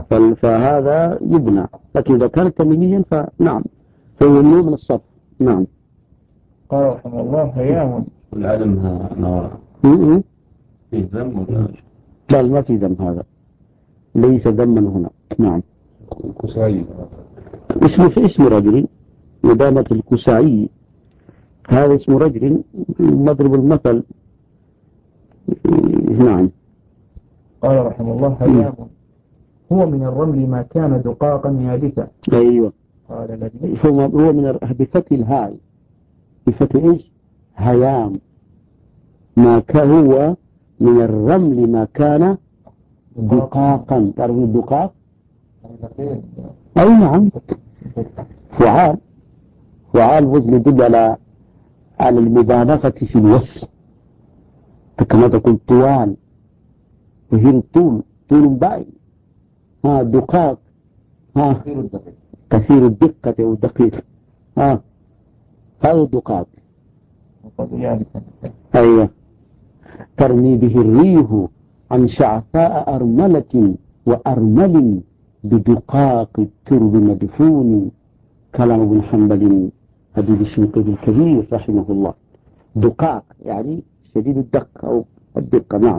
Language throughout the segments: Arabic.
فهذا يبنى، لكن إذا كان تميميا فنعم فهو ممنوع من الصرف. نعم. قال رحمه الله هيام والعلم نوع فيه ذم ولا لا ما في ذم، هذا ليس ذما هنا. نعم. كسائي اسم رجل إدامة الكسائي، هذا اسم رجل مضرب المثل. نعم. قال رحمه الله هيام هو من الرمل ما كان دقاقا يابسا. أيوة. قال الذي هو من بفتح الهاء، بفتح إيش؟ هيام. ما كان هو من الرمل ما كان دقاقا. تعرفون الدقاق؟ أي نعم. فعال وزن يدل على المبالغة في الوصف، كما تقول طوال، وهي طول بائن. دقاق كثير الدقة أو الدقيق. هذا الدقاق. أيوة. ترمي به الريح عن شعثاء أرملة وأرمل بدقاق الترب مدفون. كلام ابن حنبل حديث الشنقيطي الكبير رحمه الله. دقاق يعني شديد الدقة أو الدقة. نعم.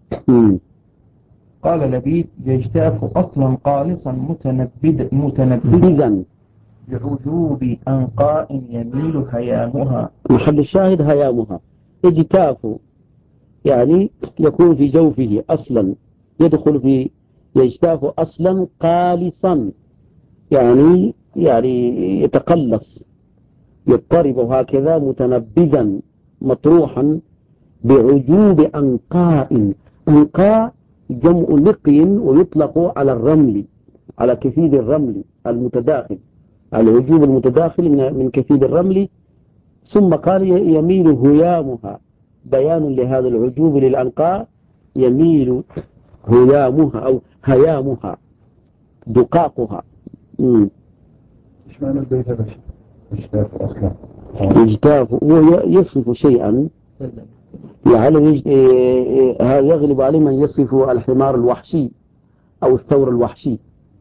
قال لبيد يجتاف أصلا قالصا متنبذا بعجوب أنقاء يميل هيامها. محل الشاهد هيامها. اجتاف يعني يكون في جوفه أصلا، يدخل في يجتاف أصلا قالصا، يعني يتقلص، يضطرب هكذا متنبذا مطروحا بعجوب أنقاء. أنقاء جمع نقي ويطلق على الرمل، على كثيب الرمل المتداخل، العجوب المتداخل من كثيب الرمل. ثم قال يميل هيامها، بيان لهذا العجوب للأنقاء، يميل هيامها أو هيامها دقاقها. ايش معنى البيت هذا؟ اجتاف اصلا اجتاف هو يصف شيئا، يعني هذا يغلب عليه من يصف الحمار الوحشي أو الثور الوحشي.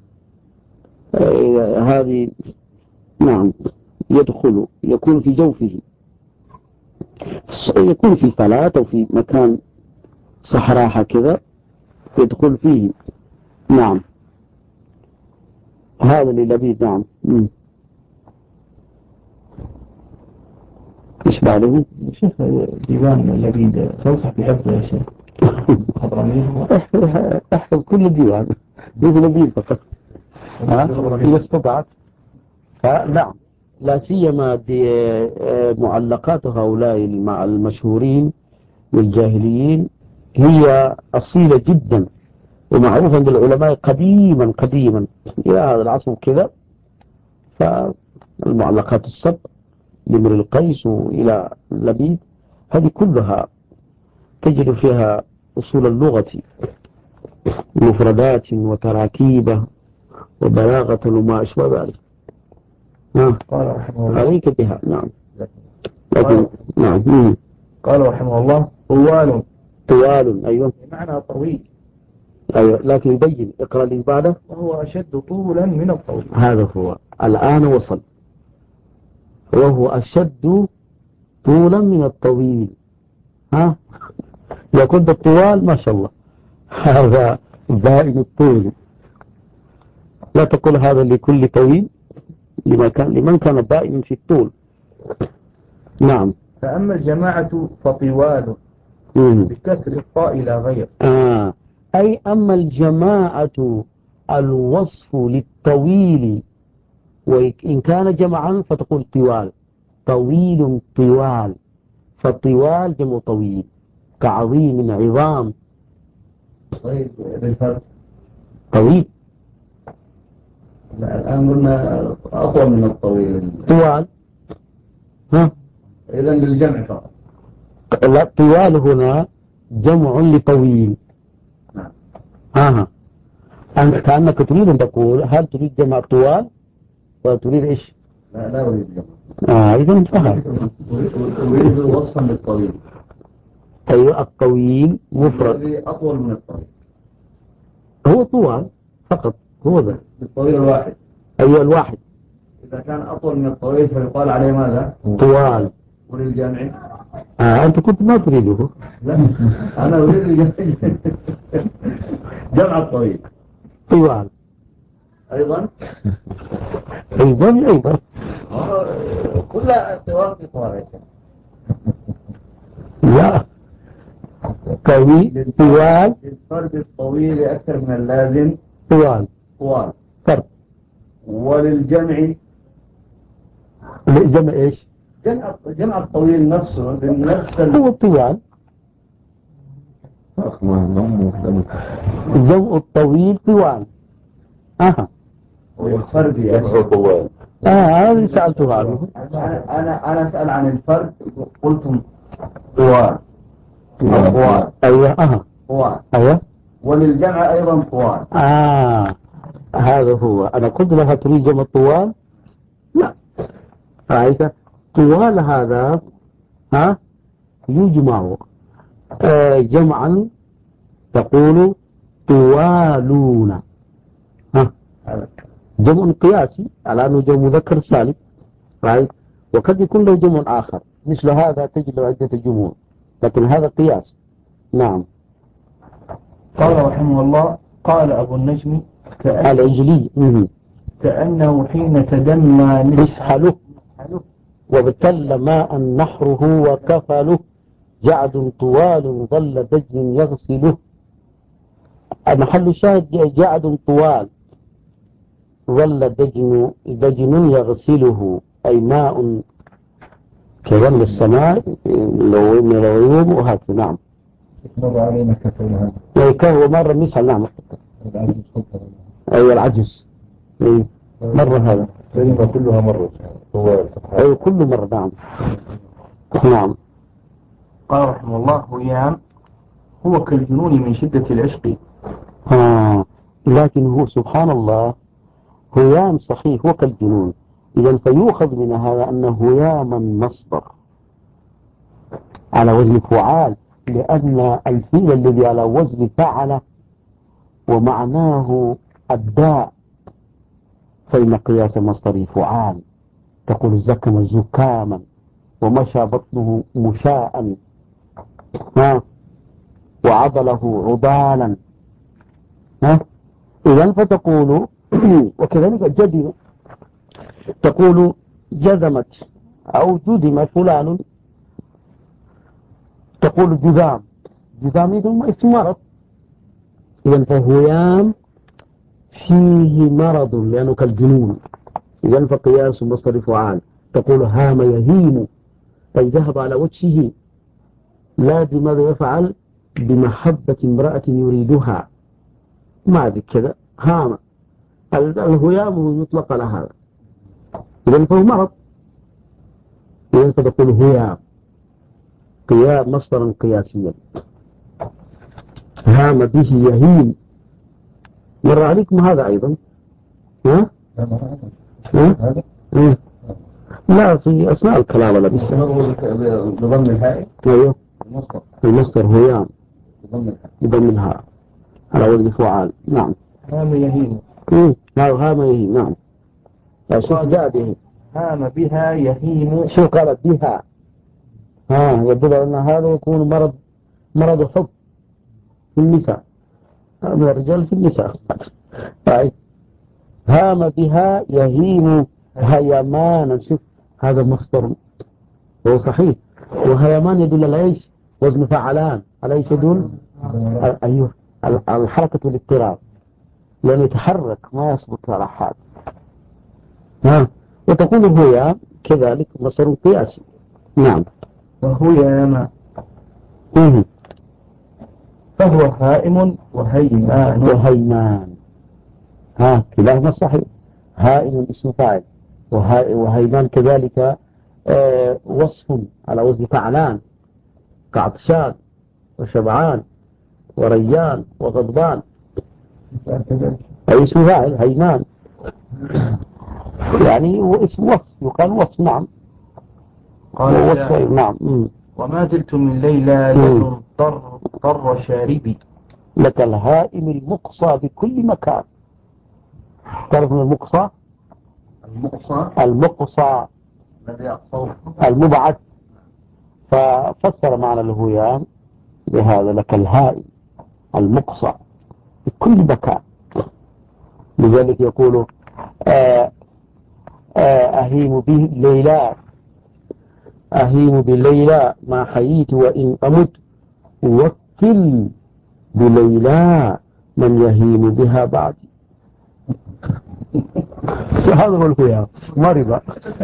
هذه نعم يدخل، يكون في جوفه، يكون في فلاة أو في مكان صحراء كذا يدخل فيه. نعم. هذا للبيد. نعم. ايش بعده؟ شيخ ديوان لبيد تنصح بحفظه يا شيخ؟ احفظ كل الديوان ليس لبيد فقط، إذا استطعت. نعم. لا سيما معلقات هؤلاء المشهورين والجاهليين هي أصيلة جدا ومعروفة عند العلماء قديما إلى هذا العصر كذا. فالمعلقات السبع لامرئ القيس وإلى لبيد هذه كلها تجد فيها أصول اللغة، مفردات وتراكيب وبلاغة وما أشبه ذلك. قال رحمه الله عليك بها. نعم. لكن نعم. قال رحمه الله طوال. أيوة بمعنى طويل. أيوة لكن يبين. اقرأ لي بعده. وهو أشد طولا من الطويل. هذا هو الآن وصل. وهو أشد طولا من الطويل. يكون الطوال ما شاء الله هذا بائن الطول. لا تقول هذا لكل طويل، لمن كان بائن في الطول. نعم. فأما الجماعة فطوال بكسر الطاء لا غير. أي أما الجماعة الوصف للطويل، وإن كان جمعا فتقول طوال، طويل طوال، فالطوال جمع طويل كعظيم عظام. طيب للفرق طويل. لا الآن قلنا أطول من الطويل. طوال. إذن للجمع فقط. لا طوال هنا جمع لطويل. نعم. أنت كأنك تريد أن تقول هل تريد جمع طوال ولا تريد إيش؟ لا أريد جمع. إذا انتهى. أريد وصفا للطويل. أيوة الطويل مفرد. الذي أطول من الطويل هو طوال فقط. هو ذا بالطويل الواحد. أيوة الواحد. إذا كان أطول من الطويل فيقال عليه ماذا؟ طوال. وللجامع؟ أنت كنت ما تريده. لا أنا أريد جمع الطويل طوال أيضا. أيضا كلها طوال في طوال. لا طوال للفرد الطويل أكثر من اللازم طوال فرد. وللجمع جمع إيش؟ جمع الطويل نفسه نفس هو طوال. جمع الطويل طوال. والفرد يا طوال. هذا سألته عنه. أنا أسأل عن الفرد قلتم طوال. أيوة أيوة. وللجمع أيضا طوال. هذا هو. أنا قلت لها تريد جمع الطوال. لا رأيت طوال هذا يجمع جمعا تقول طوالون. جمع قياسي على أنه جمع مذكر سالم. رأيت. وقد يكون له جمع آخر مثل هذا تجد له عدة جموع لكن هذا قياس. نعم. قال رحمه الله قال أبو النجم العجلي كأنه حين تدمى مسحله وابتل ماء نحره وكفله جعد طوال ظل دجن يغسله. محل الشاهد جعد طوال ظل دجن يغسله أي ماء كظل السماء لو من الغيوم وهكذا. نعم. مر علينا كفلها. هو مرة مسحل. نعم. أي العجز. مرة هذا. كلمة كلها مرة. أي كل مرة. نعم. نعم. قال رحمه الله هيام هو كالجنون من شدة العشق. لكن هو سبحان الله هيام صحيح هو كالجنون. إذا فيؤخذ من هذا أنه هياما مصدر على وزن فعال لأن الفيل الذي على وزن فعل ومعناه الداء فإن قياس مصدر فعال تقول زكم زكاما ومشى بطنه مشاء وعضله عضالا. إذن فتقول وكذلك جدم تقول جذمت أو جذم فلان تقول جذام إذن اسم مرض. إذن فهيام فيه مرض لأنه كالجنون. إذن فقياس مصدر فعال تقول هام يهيم أي ذهب على وجهه لا بماذا يفعل بمحبة امرأة يريدها ما ذي كذا هام. الهيام يطلق على هذا. إذن فهو مرض. إذن فتقول هيام مصدرا قياسيا هام به يهيم. مر عليكم هذا أيضا. لا في أثناء الكلام ولا بضم الهاء. أيوه المصدر هيام بضم الهاء على وزن فعال. نعم. هام يهيم. هام يهيم. نعم. شوف جاء به هام بها يهيم. شو قالت بها يدل أن هذا يكون مرض حب في النساء. من الرجال في النساء. هام بها يهيم هيمانا. شوف هذا مصدر هو صحيح. وهيمان يدل على ايش؟ وزن فعلان. على ايش يدل؟ ايوه الحركة والاضطراب لأنه يتحرك ما يثبت على حال. وتقول هيام كذلك مصدر قياسي. نعم. وهيام فهو هائم وهيمان. كلاهما صحيح. هائم اسم فاعل وهيمان كذلك وصف على وزن فعلان كعطشان وشبعان وريان وغضبان أي اسم فاعل هيمان يعني هو اسم وصف يقال وصف. نعم. قال وصف. نعم. وما زلت من ليلى لجن ضر شاربي لك الهائم المقصى بكل مكان. تعرف من المقصى؟ المقصى الذي أقصاه المبعث. ففسر معنى الهيام بهذا لك الهائي المقصى في كل مكان. لذلك يقول أهيم به ليلى، أهيم بليلى ما حييت وإن أمت، وكل بليلى من يهيم بها بعدي. هذا هو الهيام مرضى.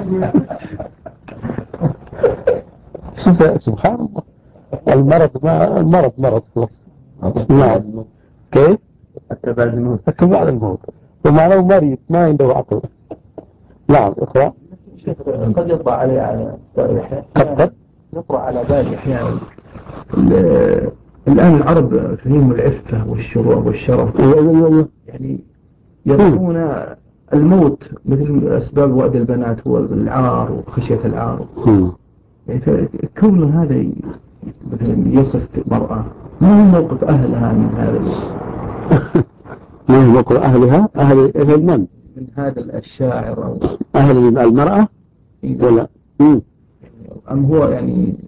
سبحان الله. المرض مرض. نعم. كيف؟ حتى بعد الموت. حتى بعد الموت. ومعناه مريض ما عنده عقل. نعم اقرأ. قد يطرأ عليه على قد يطرأ على بالي أحيانا الآن العرب فيهم العفة والشروع والشرف، يعني يرون الموت مثل أسباب وعد البنات والعار وخشية العار. يعني كون هذا مثلا يصف مرأة، ما هو موقف أهلها من هذا؟ ما هو موقف أهلها؟ أهل من؟ من هذا الشاعر أو أهل المرأة؟ ولا أم هو يعني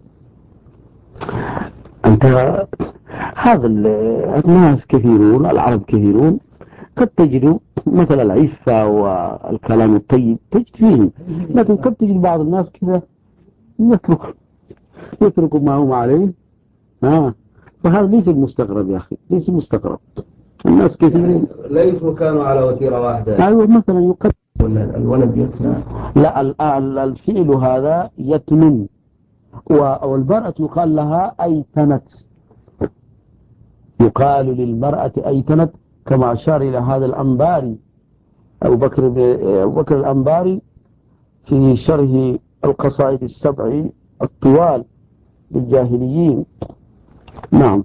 أنت هذا الناس كثيرون، العرب كثيرون، قد تجد مثل العفة والكلام الطيب تجد فيهم، لكن قد تجد بعض الناس كذا يترك ما هم عليه. فهذا ليس المستغرب يا أخي، ليس المستغرب. الناس كثيرين ليسوا كانوا على وتيرة واحدة. أيوة مثلا يقدم ولا الولد يثنى. لا الفعل هذا يتمن، والمرأة يقال لها أيتنت، يقال للمرأة أيتنت، كما أشار إلى هذا الأنباري أبو بكر الأنباري في شرح القصائد السبع الطوال للجاهليين. نعم.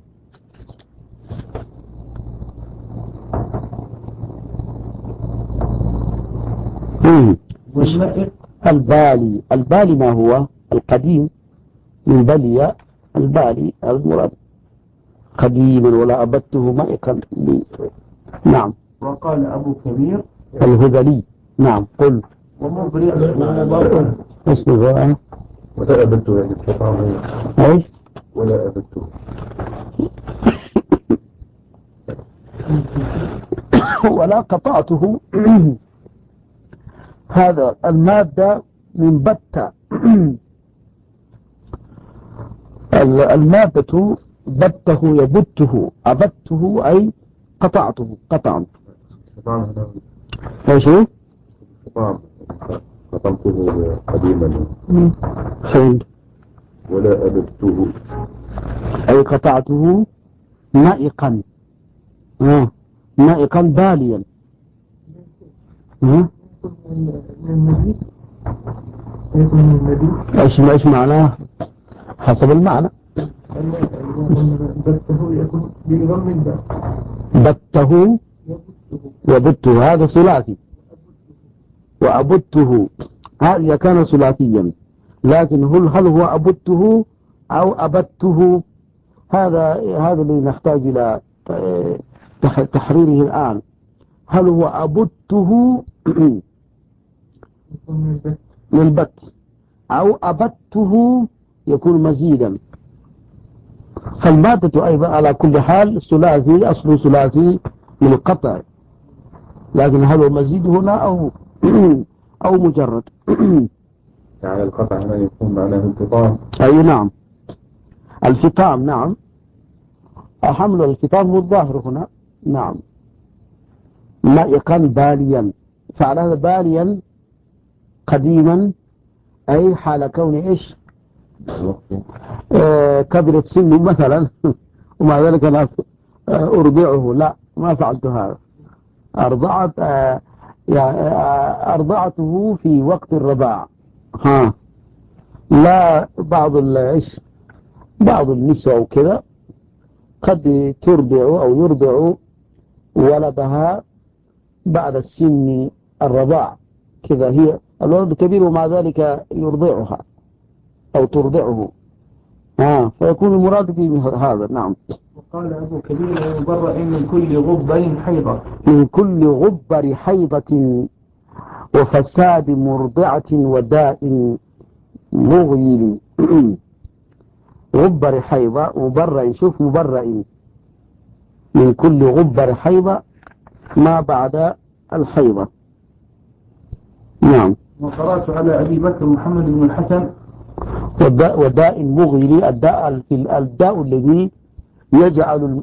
البالي ما هو القديم من بلي البالي المراد قديما، ولا أبدته مائقا. نعم. وقال أبو كبير الهذلي. نعم. قل ومبرئ اسم ذا ولا أبدته يعني استطاعه ايش؟ ولا أبدته ولا قطعته. هذا المادة من بتة. المادة بته يبته، أبته أي قطعته قطعا. ايش هو؟ قطعته قديما. فهمت. ولا أبدته أي قطعته نائقا، نائقا باليا. ايش معناه؟ حسب المعنى. بته يكون بضم الباء. بته وبته هذا ثلاثي، وأبته هذا كان ثلاثيا، لكن هل هو أبته أو أبته؟ هذا اللي نحتاج إلى تحريره الآن. هل هو أبته للبت أو أبته يكون مزيدا؟ فالمادة أيضا على كل حال ثلاثي، أصل ثلاثي من القطع، لكن هل هو مزيد هنا أو مجرد؟ يعني القطع هنا يكون معناه الفطام. أي نعم، الفطام. نعم، حمل الفطام هو الظاهر هنا. نعم. نائقا باليا، فعل هذا باليا قديما أي حال كون إيش؟ كبرت سني مثلا ومع ذلك أنا أرضعه. لا، ما فعلت هذا. أرضعته في وقت الرضاع. لا، بعض النساء وكذا قد ترضع أو يرضع ولدها بعد السن الرضاع كذا، هي الولد كبير ومع ذلك يرضعها أو ترضعه، فيكون المراد به هذا. نعم. وقال أبو كبير يبرأ من كل غبر حيضة. من كل غبر حيضة وفساد مرضعة وداء مغيل. غبر حيضة مبرئ، شوف مبرئ من كل غبر حيضة ما بعد الحيضة. نعم. وقرأت على أبي بكر محمد بن الحسن وداء مغيل، الداء الذي يجعل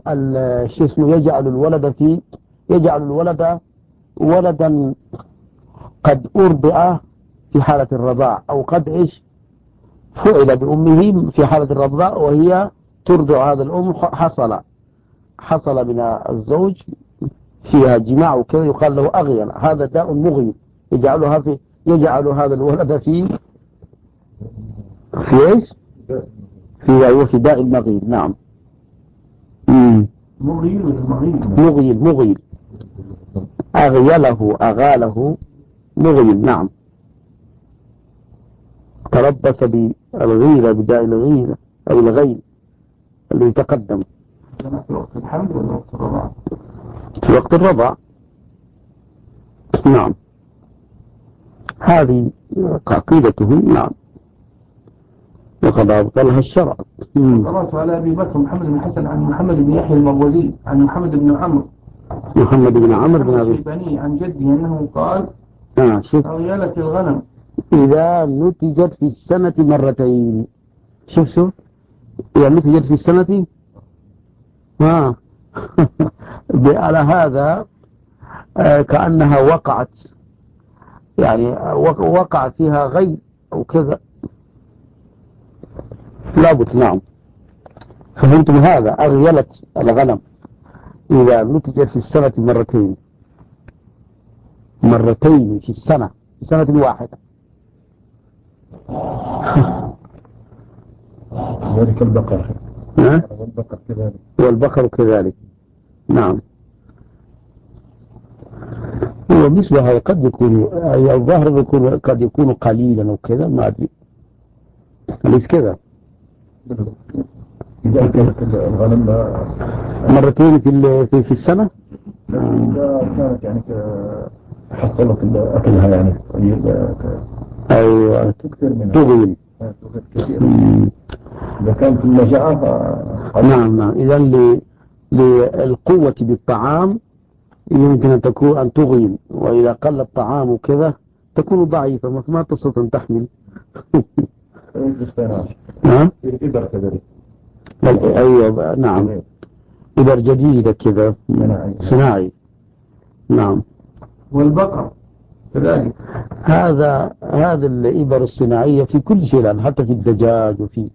يجعل الولد ولدا قد أرضع في حالة الرضاع، أو قد فعل بأمه في حالة الرضاع وهي ترضع هذا الأم، حصل من الزوج فيها جماع وكذا، يقال له أغيل. هذا داء مغيل يجعل هذا الولد في ايش؟ في داء المغيل. نعم. مغيل أغاله مغيل. نعم. تربص بالغيرة، بداء الغيرة أو الغيل الذي تقدم في وقت الحمل ولا وقت الرضاعة؟ في وقت الرضاعة. نعم. هذه عقيدته. نعم. وقد أبطلها الشرع. قرأت على أبي بكر محمد بن حسن عن محمد بن يحيى المروزي عن محمد بن عمرو بن أبي عن جده أنه قال أغيلة الغنم إذا نتجت في السنة مرتين. شوف إذا نتجت في السنة على هذا كأنها وقعت، يعني وقع فيها غي أو كذا، لابد. نعم. فهمتم هذا؟ أغيلت الغنم إذا نتجت في السنة مرتين في السنة، في سنة واحدة. ذلك البقر. والبقر كذلك. نعم. ومثل هذا قد يكون الظاهر قد يكون قليلا أو كذا، ما أدري، أليس كذا؟ إذا كانت الغنم مرتين في السنة. إذا كانت يعني حصلت أكلها يعني أيوة تكثر منها تغيل كثير. إذا كانت المجاعة نعم. إذا للقوة بالطعام يمكن أن تغيل، وإذا قل الطعام وكذا تكون ضعيفة ما تستطيع أن تحمل. إبر كذلك. أيوة. نعم. إبر جديدة كذا صناعي. نعم. والبقر كذلك. هذا الإبر الصناعية في كل شيء الآن، حتى في الدجاج وفي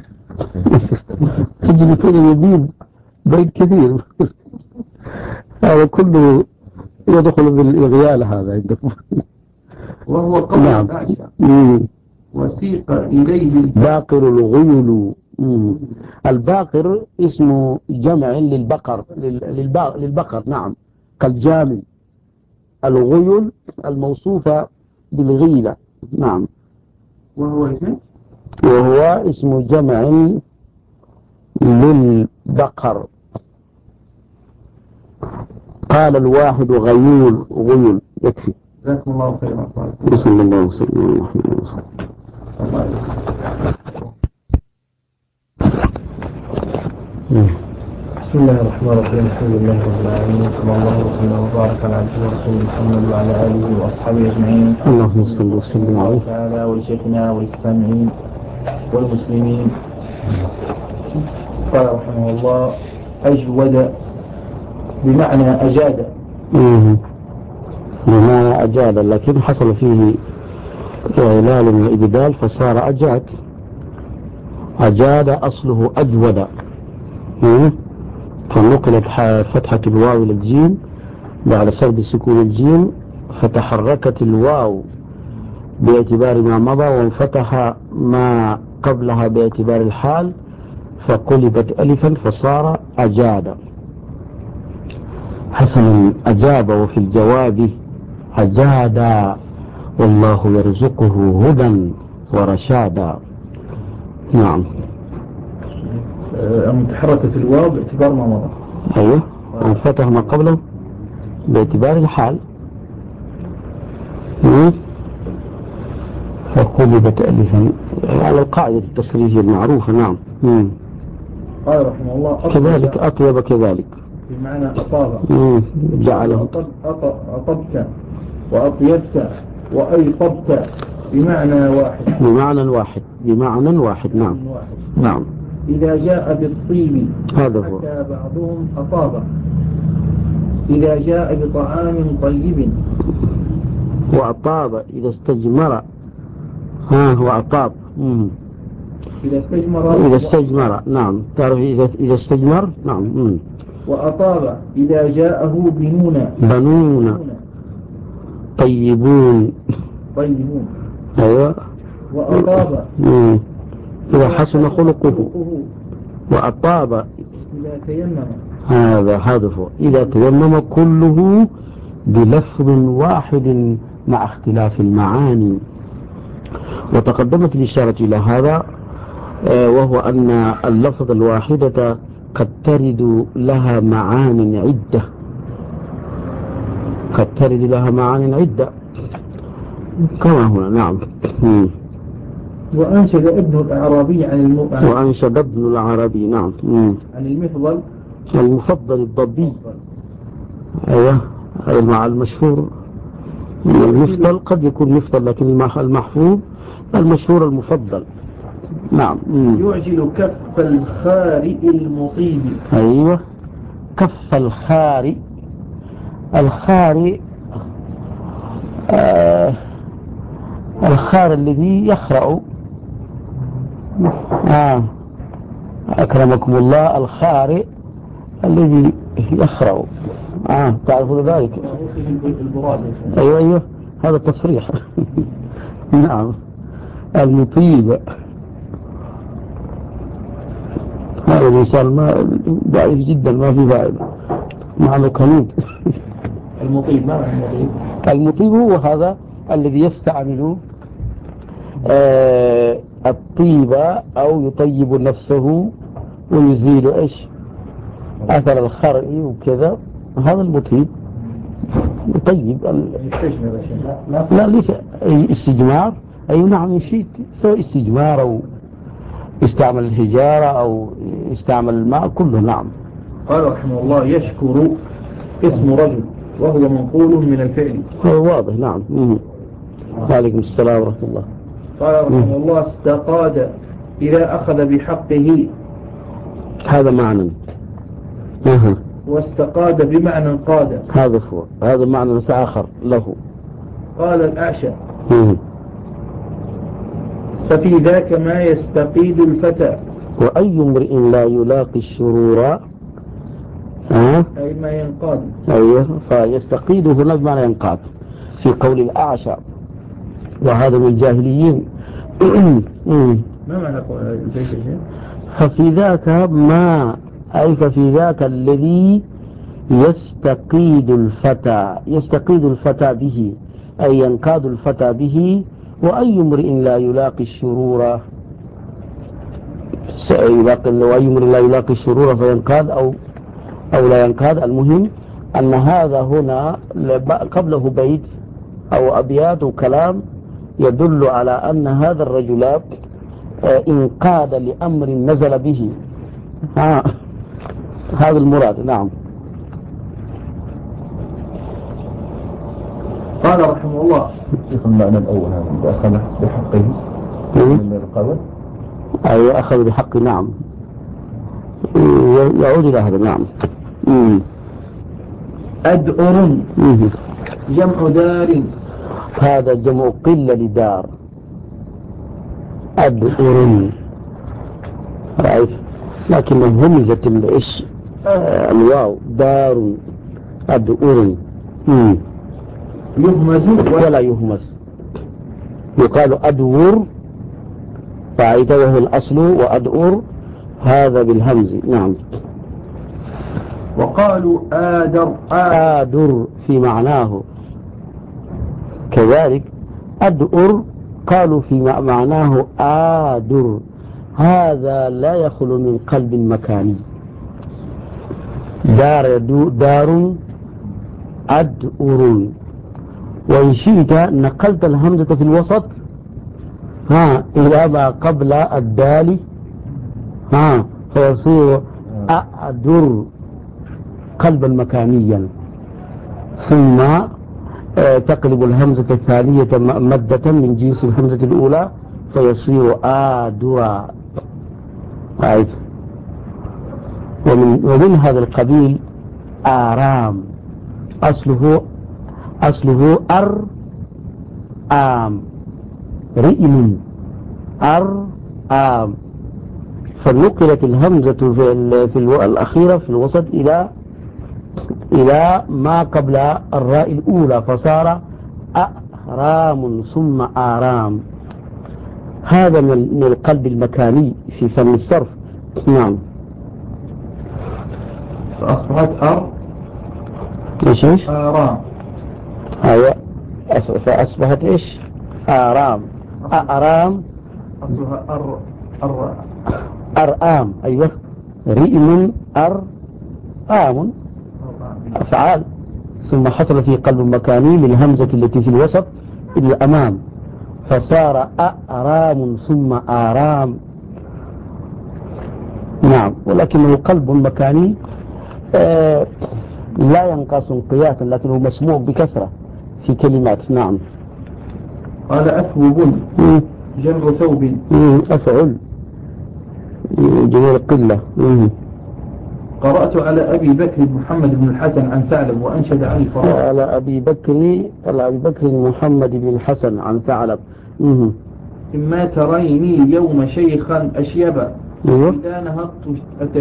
تجري كل يبين بين كثير. هذا كله يدخل بالإغيال هذا عندكم. وهو قول عائشة وسيق إليه الباقر الغيل. الباقر اسمه جمع للبقر. نعم. كالجامل. الغيل الموصوفة بالغيلة. نعم. وهو اسم جمع للبقر. قال الواحد غيول يكفي. جزاكم الله خيرا. بسم الله وسلم. بسم الله الرحمن الرحيم. الحمد لله رب العالمين، صلى الله وسلم وبارك على عبده ورسوله محمد وعلى آله وأصحابه أجمعين. اللهم صل وسلم عليه تعالى ولشيخنا وللسامعين والمسلمين. قال رحمه الله أجود بمعنى أجاد. بمعنى أجاد، لكن حصل فيه إعلال الإبدال فصار أجاد. أجاد أصله أجود، فنقلت فتحة الواو إلى الجيم بعد سرد سكون الجيم، فتحركت الواو باعتبار ما مضى وانفتح ما قبلها باعتبار الحال، فقلبت ألفا فصار أجاد. حسنا. أجاب وفي الجواب أجادا، والله يرزقه هدى ورشادا. نعم. متحركة الواو باعتبار ما مضى. أيوه، وانفتح ما قبله باعتبار الحال. فقلبت ألفا على القاعدة التصريفية المعروفة. نعم. قال رحمه الله كذلك أطيب كذلك بمعنى أطاب. جعله أطبت وأطيبت وأيطبت بمعنى واحد. بمعنى واحد. نعم. نعم. إذا جاء بالطيب هذا هو. حتى بعضهم أطاب. إذا جاء بطعام طيب. وأطاب إذا استجمر. وأطاب. إذا استجمر. نعم. تعرف إذا استجمر. نعم. وأطاب إذا جاءه بنون طيبون. أيوة. وأطاب إذا حسن خلقه. وأطاب إذا تيمم. هذا هو. إذا تيمم كله بلفظ واحد مع اختلاف المعاني. وتقدمت الإشارة إلى هذا، وهو أن اللفظ الواحدة قد ترد لها معان عدة كما هنا. نعم. وأنشد ابن الأعرابي وأنشد ابن العربي. نعم. عن المفضل الضبي. أيوه، مع المشهور. المفضل قد يكون مفضل، لكن المحفوظ المشهور المفضل. نعم. يعجل كف الخارئ المطيب. أيوه، كف الخارئ. الخار الذي يخرأ. أكرمكم الله، الخارئ الذي يخرأ. تعرفون ذلك؟ أيوه، هذا التصريح. نعم. المطيب هذا الإنسان ما ضعيف جدا، ما في فائدة، معنى كنود. المطيب ما معنى المطيب هو هذا الذي يستعمل الطيبة أو يطيب نفسه ويزيل أثر الخرع وكذا. هذا المطيب يطيب. لا ليس استجمار. أي نعم، يشيد سواء استجمار أو يستعمل الحجارة أو يستعمل الماء كله. نعم. قال رحمه الله يشكر اسم رجل وهو منقول من الفعل. هو واضح. نعم. وعليكم السلام ورحمة الله. قال رحمه الله استقاد إذا أخذ بحقه. هذا معنى. واستقاد بمعنى قاد. هذا هو. هذا معنى آخر له. قال الأعشى ففي ذاك ما يستقيد الفتى. وأي امرئ لا يلاقي الشرور أي ما ينقاد. أيوه، فيستقيد هنا بمعنى ينقاد في قول الأعشى، وهذا من الجاهليين. ما معنى البيت؟ ففي ذاك ما، أي ففي ذاك الذي يستقيد الفتى به، أي ينقاد الفتى به. وأي امرئ لا يلاقي الشرور وأي امرئ لا يلاقي الشرور فينقاد أو لا ينقاد. المهم أن هذا هنا قبله بيت أو أبيات وكلام يدل على أن هذا الرجل انقاد لأمر نزل به. هذا المراد. نعم. قال رحمه الله المعنى الأول هذا أخذ بحقه من القول. أي أخذ بحقه. نعم، يعود إلى هذا. نعم. أدؤر جمع دار. هذا جمع قلة لدار. أدؤر رأيت، لكن همزة الواو دار. أدؤر يهمز ولا يهمز، يقال أدور فعيد وهو الأصل، وأدؤر هذا بالهمز. نعم. وقالوا آدر في معناه كذلك. أدؤر قالوا في معناه آدر، هذا لا يخلو من قلب مكاني. دار أدؤر. وإن شئت نقلت الهمزة في الوسط إلى ما قبل الدال فيصير أدر قلبا مكانيا، ثم تقلب الهمزة الثانية مادة من جنس الهمزة الأولى فيصير آدرا. ومن هذا القبيل آرام، أصله آم رئم آم، فنقلت الهمزة في الأخيرة في الوسط إلى ما قبل الراء الأولى فصار أرام ثم آرام. هذا من القلب المكاني في فن الصرف. نعم. فأصبحت إيش آرام. أيوة، فأصبحت إيش آرام. أرام أصلها أرآم. أيوة، رئم أرآم أفعال، ثم حصل في قلب مكاني للهمزة التي في الوسط إلى الأمام فصار أرام ثم آرام. نعم. ولكنه قلب مكاني لا ينقص قياسا، لكنه مسموع بكثرة في كلمات. نعم. قال أثوب جمع ثوب. أفعل جميع القلة. قرأت على أبي بكر محمد بن الحسن عن ثعلب وأنشد عن الفراغ. على أبي بكر محمد بن الحسن عن ثعلب. إما تريني يوم شيخا أشيبا إذا نهضت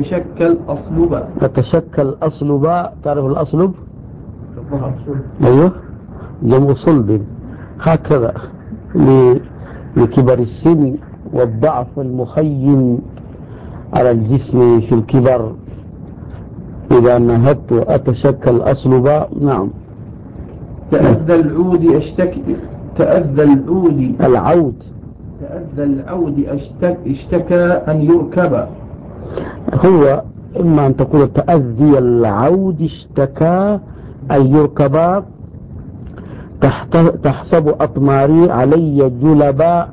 أتشكل أصلبا. تعرف الأصلب؟ أيوه، جمع صلب. هكذا لكبر السن والضعف المخيم على الجسم في الكبر. إذا نهضت أتشكل أصلبا. نعم. تأذى العود اشتكى أن يركب. هو إما أن تقول تأذي العود اشتكى أن يركب. تحسب أطماري علي جلبا.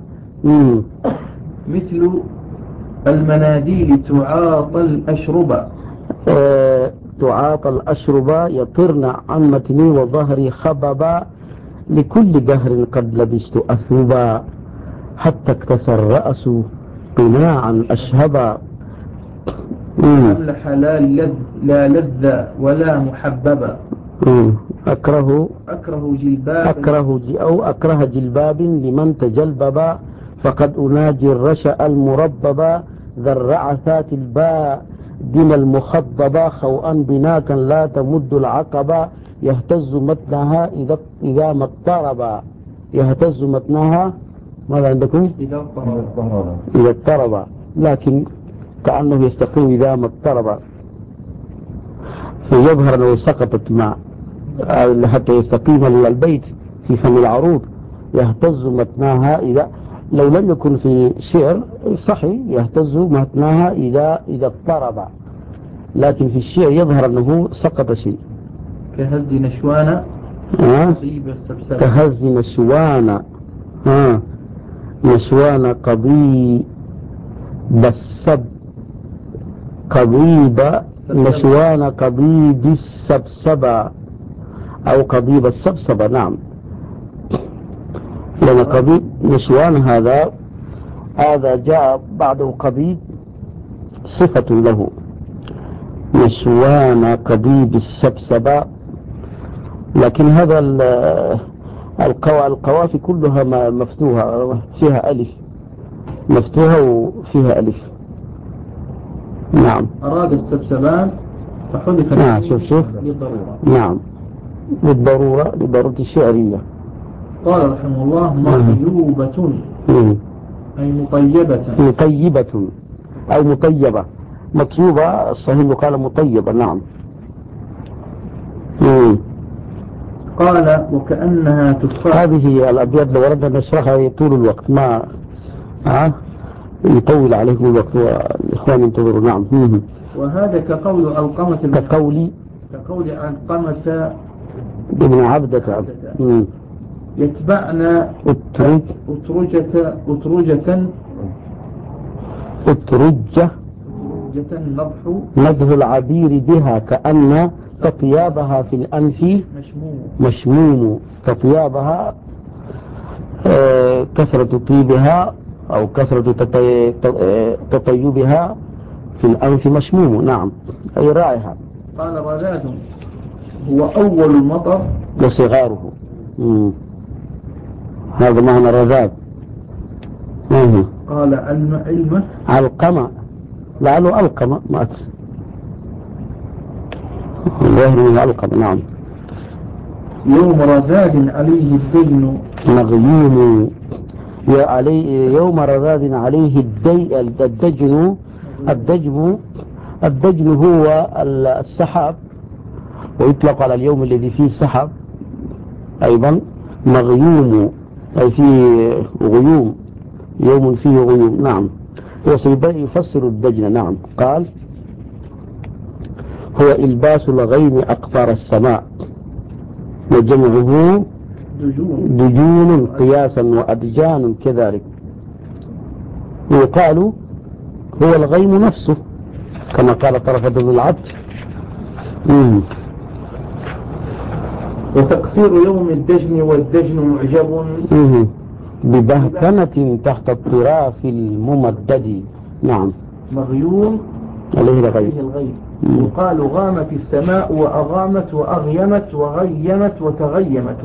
مثل المناديل تعاطى الأشربة. تعاطى الأشربة يطرن عن متني وظهري خببا. لكل دهر قد لبست أثوبا حتى اكتسى الرأس قناعا أشهبا. أملح لا لذ ولا محببا. أكره جلباب لمن تجلببا. فقد أناجي الرشأ المرببا ذا الرعثات الباء دم المخضبا خوءا بناكا لا تمد العقبا يهتز متنها إذا ما اضطربا. يهتز متنها ماذا عندكم؟ إذا اضطرب، لكن كأنه يستقيم إذا ما اضطرب، فيظهر أنه سقطت مع حتى يستقيم البيت في فم العروض. يهتز متناها إذا لو لم يكن في شعر صحيح يهتز متناها إذا اضطرب، لكن في الشعر يظهر أنه سقط شيء. كهز نشوان كهز نشوان نشوان قضيب السب قضيب نشوان قضيب السبسبة أو قضيب السبسبة. نعم. لأن قضيب نشوان هذا جاء بعده قضيب صفة له. نشوان قضيب السبسبة، لكن هذا القوافي كلها مفتوحة فيها ألف، مفتوحة وفيها ألف. نعم. أراد السبسبان فحذف شوف للضرورة. نعم، للضرورة الشعرية. قال رحمه الله مطيوبة أي مطيبة أو مطيبة. مطيوبة الصحيح قال مطيبة. نعم. قال وكأنها تفاح. هذه الأبيات لو أردنا نشرحها طول الوقت ما يطول عليكم الوقت والإخوان ينتظروا. نعم. وهذا كقول علقمة كقول علقمة ابن عبدة. يتبعنا أترجة نضح العبير بها كأن تطيابها في الأنف مشموم. تطيابها كثرة طيبها أو كثرة تطيبها في الأنف مشموم. نعم، أي رائحة. قال رذاذ هو أول المطر وصغاره. هذا معنى رذاذ. قال علقمة، لعله ألقمة، ما أدري، ظاهر من الألقمة. نعم. يوم رذاذ عليه الدين مغيوم. يوم رذاذ عليه الدجن. الدجن هو السحاب، ويطلق على اليوم الذي فيه سحاب أيضا. مغيوم أي فيه غيوم، يوم فيه غيوم. نعم. يفسر الدجن. نعم. قال هو إلباس الغيم أقطار السماء، وجمعه دجون قياسا وأدجان كذلك. ويقال هو الغيم نفسه كما قال طرفة بن العبد. وتقصير يوم الدجن، والدجن معجب ببهتنة تحت الطراف الممدد. نعم. مغيوم عليه الغيم. يقال غامت السماء وأغامت وأغيمت وغيمت وتغيمت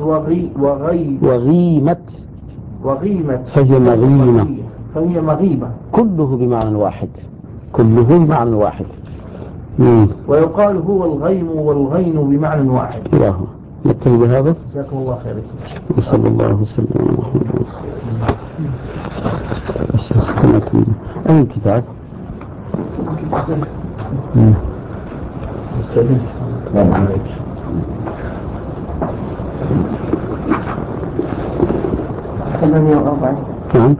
وغيمت فهي مغيمة. كله بمعنى واحد. ويقال هو الغيم والغين بمعنى واحد. الله. نكتفي بهذا. جزاكم الله خير. وصلى الله وسلم على محمد. أي كتاب؟ السلام عليكم. نعم.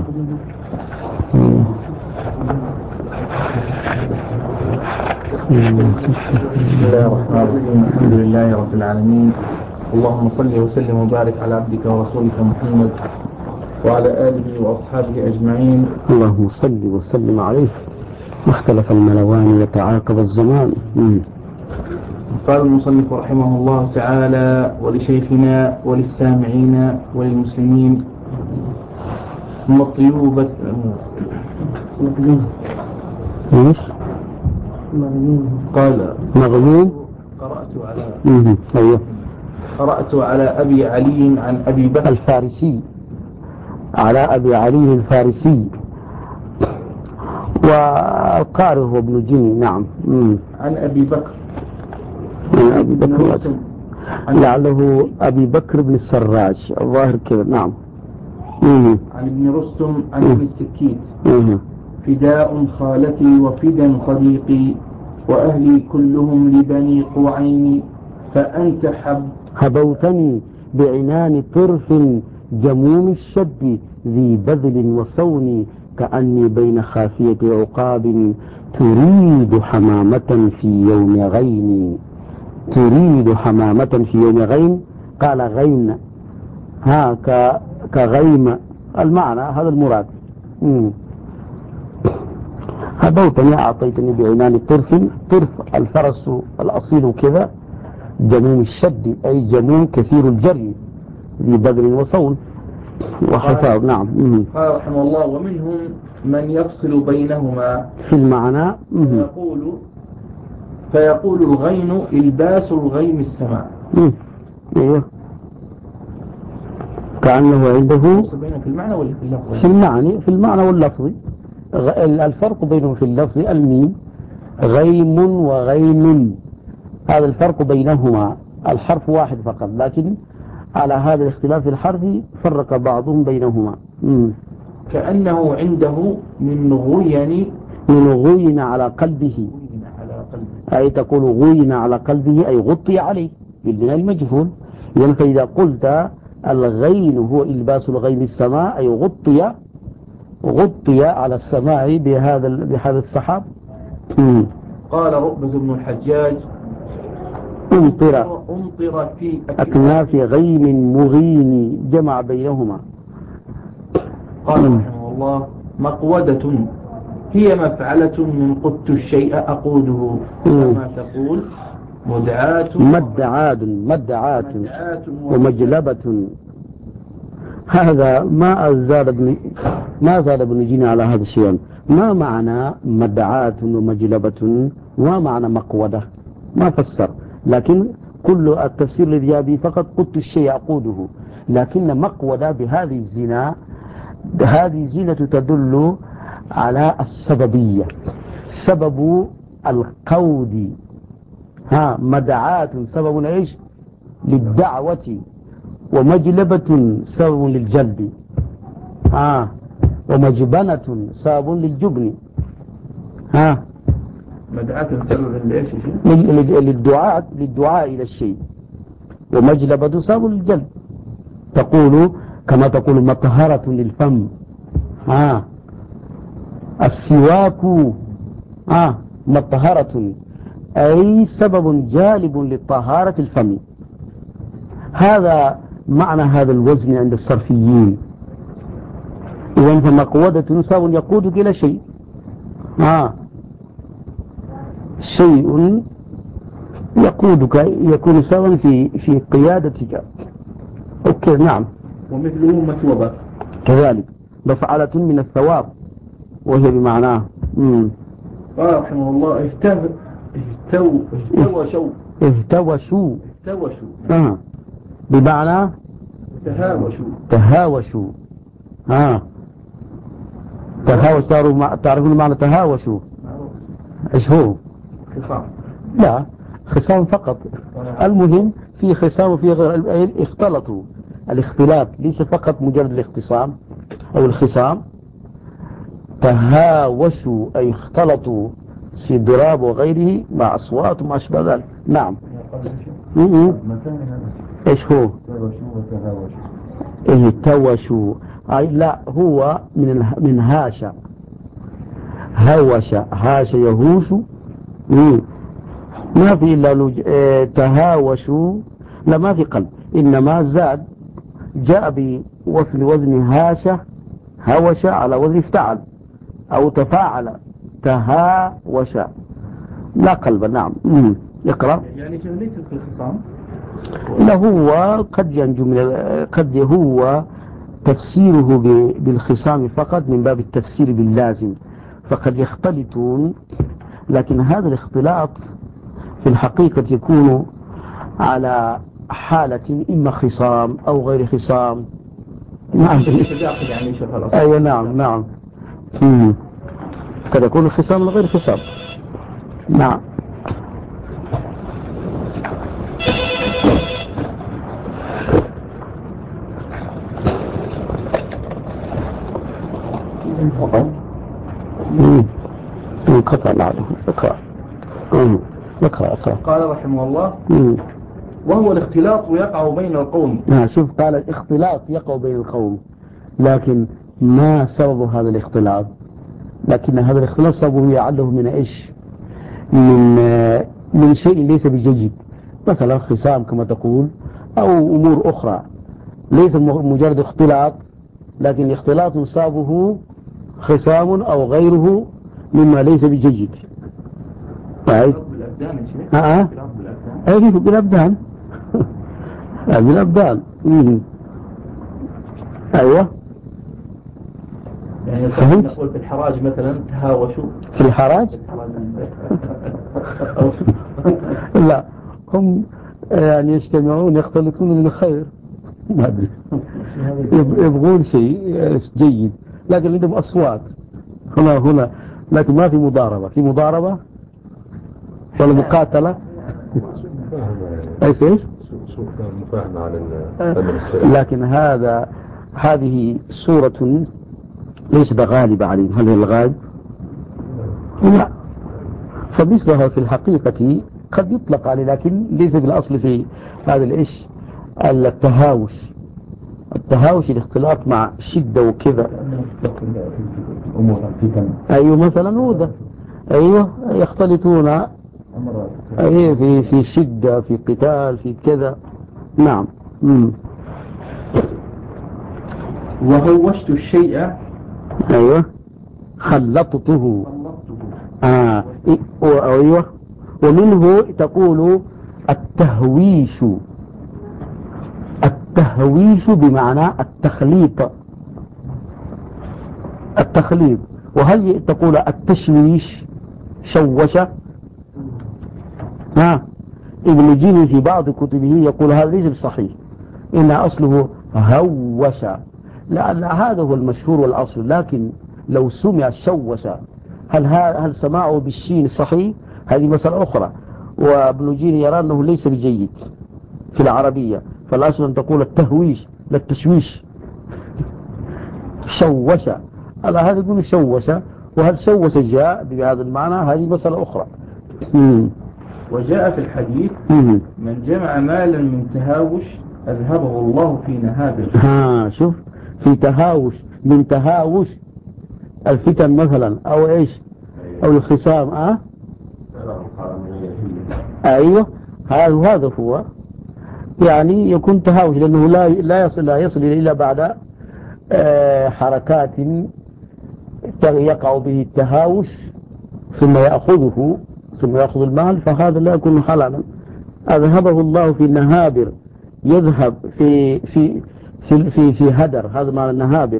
بسم الله الرحمن الرحيم. الحمد لله رب العالمين، اللهم صل وسلم وبارك على عبدك ورسولك محمد وعلى آله وأصحابه أجمعين. اللهم صل وسلم عليه. واختلف الملوان يتعاقب الزمان. قال المصنف رحمه الله تعالى: ولشيخنا وللسامعين وللمسلمين مطيوبة. قال مغلوب. قرأت على أبي علي عن أبي بكر الفارسي، على أبي علي الفارسي، والقارئ هو ابن جني. نعم. عن أبي بكر لعله أبي بكر بن السراج الظاهر كذا. نعم. عن ابن رستم عن ابن السكيت: فداء خالتي وفدا صديقي، وأهلي كلهم لبني قوعين، فأنت هبوتني بعنان طرف جموم الشد، ذي بذل وصون، كأني بين خافية عقاب، تريد حمامة في يوم غين. قال غين كغيم، المعنى هذا المراد. هبوتني، أعطيتني بعنان طرف الفرس الأصيل كذا، جموم الشد أي جموم كثير الجري، ذي بذل وصون وحفاظ. نعم. قال رحمه الله: ومنهم من يفصل بينهما في المعنى، فيقول الغين إلباس الغيم السماء. أيوه، كأنه عنده في المعنى ولا في اللفظ؟ في المعنى واللفظ. الفرق بينهم في اللفظ الميم، غيم وغين، هذا الفرق بينهما، الحرف واحد فقط، لكن على هذا الاختلاف الحرفي فرق بعضهم بينهما. كأنه عنده من غين على قلبه، أي تقول غين على قلبه أي غطي عليه بالبناء المجهول. يعني فإذا قلت الغين هو إلباس الغيم السماء أي غطي غطي على السماع بهذا السحاب. قال رؤبة بن الحجاج أمطر في أكناف غيم مغين، جمع بينهما. قال رحمه الله مقودة هي مفعلة من قدت الشيء أقوده، كما تقول مدعاة ومجلبة. هذا ما زاد ابن جيني على هذا الشيء. ما معنى مدعاة ومجلبة وما معنى مقودة؟ ما فسر، لكن كل التفسير الذي جاء به فقط قدت الشيء أقوده. لكن مقودة بهذه الزنا، هذه الزينة تدل على السببية، سبب القود. مدعاة سبب ايش؟ للدعوة، ومجلبة سبب للجلب، ومجبنة سبب للجبن. مدعاة سبب لإيش؟ للدعاء إلى الشيء، ومجلبة سبب للجلب. كما تقول مطهرة للفم. السواك مطهرة، أي سبب جالب للطهارة الفم. هذا معنى هذا الوزن عند الصرفيين. إذن فمقودة سبب يقودك إلى شيء، شيء يقودك، يكون سببا في قيادتك. أوكي، نعم. ومثله مثوبة كذلك، مفعلة من الثواب وهي بمعناه. قال رحمه الله اهتوشوا بمعنى تهاوشوا. تعرفون معنى تهاوشوا؟ ايش هو؟ خصام. لا، خصام فقط. المهم في خصام وفي غير، اختلطوا. الاختلاط ليس فقط مجرد الاختصام او الخصام. تهاوشوا أي اختلطوا في الضراب وغيره مع أصوات وما أشبه ذلك. نعم. إيش هو؟ توشوا، أي لا، هو من هاشا، هاش يهوش. ما في إلا تهاوشوا، لا ما في قلب، إنما زاد، جاء بوصل وزن هاشة هوش على وزن افتعل أو تفاعل، تهاوش، لا قلب. نعم. اقرأ. يعني ليس في الخصام. لا، هو قد هو تفسيره بالخصام فقط من باب التفسير باللازم، فقد يختلطون، لكن هذا الاختلاط في الحقيقة يكون على حالة إما خصام أو غير خصام. نعم. أي نعم. قد يكون خصام وغير خصام. نعم. انقطع بعده. اقرأ. قال رحمه الله وهو الاختلاط يقع بين القوم. شوف، قال الاختلاط يقع بين القوم، لكن ما سبب هذا الاختلاط؟ لكن هذا الاختلاط سببه يعله من ايش؟ من شيء ليس بجيد، مثلا خصام كما تقول، او امور اخرى، ليس مجرد اختلاط، لكن الاختلاط سببه خصام او غيره مما ليس بجيد. طيب. بالابدان. بالابدان. ايوه. يعني فهمت. نقول في الحراج مثلا تهاوشوا. في الحراج؟ لا، هم يعني يجتمعون يختلطون للخير، ما ادري، يبغون شيء جيد، لكن عندهم اصوات هنا، لكن ما في مضاربة. في مضاربة ولا مقاتلة؟ ايش سوء مفاهمة على لكن هذه سورة ليست غالبة عليهم. هل هي الغالب؟ لا، فمثلها في الحقيقة قد يطلق عليه، لكن ليس بالأصل في هذا الإيش التهاوش التهاوش الاختلاط مع شدة وكذا. الأمور الفتن. أيوة مثلا هو ده. أيوة يختلطون أيوة في شدة، في قتال، في كذا. نعم. وهوشت الشيء. أيوة خلطته. أيوة. ومنه تقول التهويش. التهويش بمعنى التخليط. التخليط. وهل تقول التشويش؟ شوش. ابن جيني في بعض كتبه يقول هذا ليس بصحيح، إن أصله هوش. لا هذا هو المشهور والأصل، لكن لو سمع شوش هل سماعه بالشين صحيح؟ هذه مسألة أخرى. وابن جيني يرى أنه ليس بجيد في العربية، فالأصل أن تقول التهويش لا التشويش. شوش على هذا يقول شوش، وهل شوش جاء بهذا المعنى؟ هذه مسألة أخرى. وجاء في الحديث من جمع مالا من تهاوش أذهبه الله في نهابه. شوف، في تهاوش، من تهاوش الفتن مثلا أو إيش أو الخصام. أيوه هذا هو، يعني يكون تهاوش لأنه لا يصل إلا بعد حركات يقع به التهاوش ثم يأخذ المال، فهذا لا يكون حلالا. أذهبه الله في النهابر، يذهب في هدر، هذا معنى النهابر.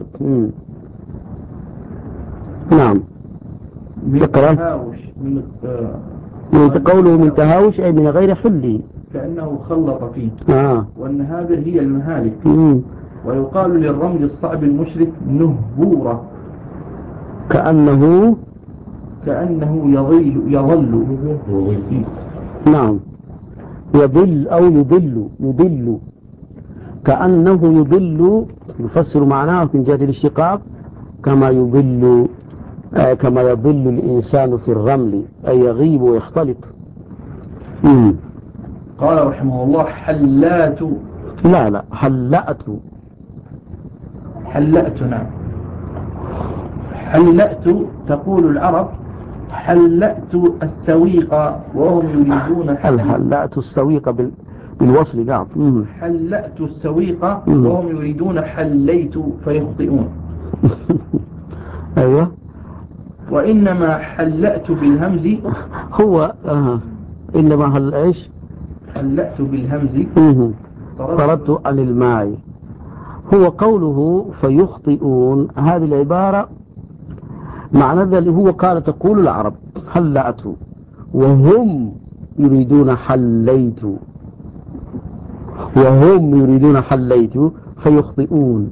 نعم. من تهاوش من قوله من تهاوش أي من غير حله، كأنه خلط فيه. والنهابر هي المهالك. ويقال للرمز الصعب المشرك نهبورة، كأنه يظل. نعم، يضل أو يضل، كأنه يضل، يفسر معناه من جهة الاشتقاق كما يضل الإنسان في الرمل، أي يغيب ويختلط. قال رحمه الله حلات. لا حلأت. نعم. حلأت تقول العرب حلأت السويق وهم يريدون حلأت السويق بالوصل. نعم. حلأت السويق وهم يريدون حليت فيخطئون. أيوة. وإنما حلأت بالهمز هو إنما إيش حلأت بالهمز طردت عن الماء. هو قوله فيخطئون، هذه العبارة معنى ذلك هو قال تقول العرب حلأت وهم يريدون حليت فيخطئون.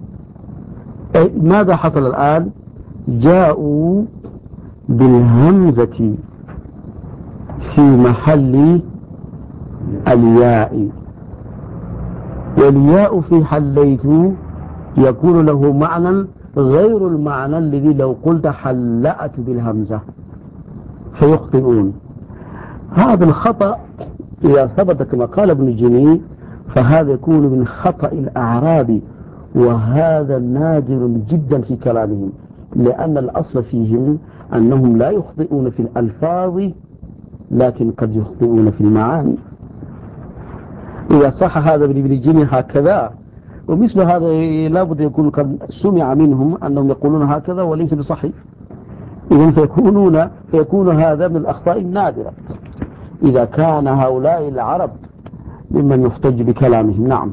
ماذا حصل الآن؟ جاءوا بالهمزة في محل الياء، والياء في حليت يكون له معنى غير المعنى الذي لو قلت حلأت بالهمزة، فيخطئون. هذا الخطأ إذا ثبت كما قال ابن جني فهذا يكون من خطأ الأعراب، وهذا نادر جدا في كلامهم، لأن الأصل فيهم أنهم لا يخطئون في الألفاظ لكن قد يخطئون في المعاني. إذا صح هذا ابن جني هكذا، ومثل هذا لابد يكون قد سمع منهم أنهم يقولون هكذا وليس بصحيح، إذن فيكون هذا من الأخطاء النادرة إذا كان هؤلاء العرب ممن يحتج بكلامهم. نعم.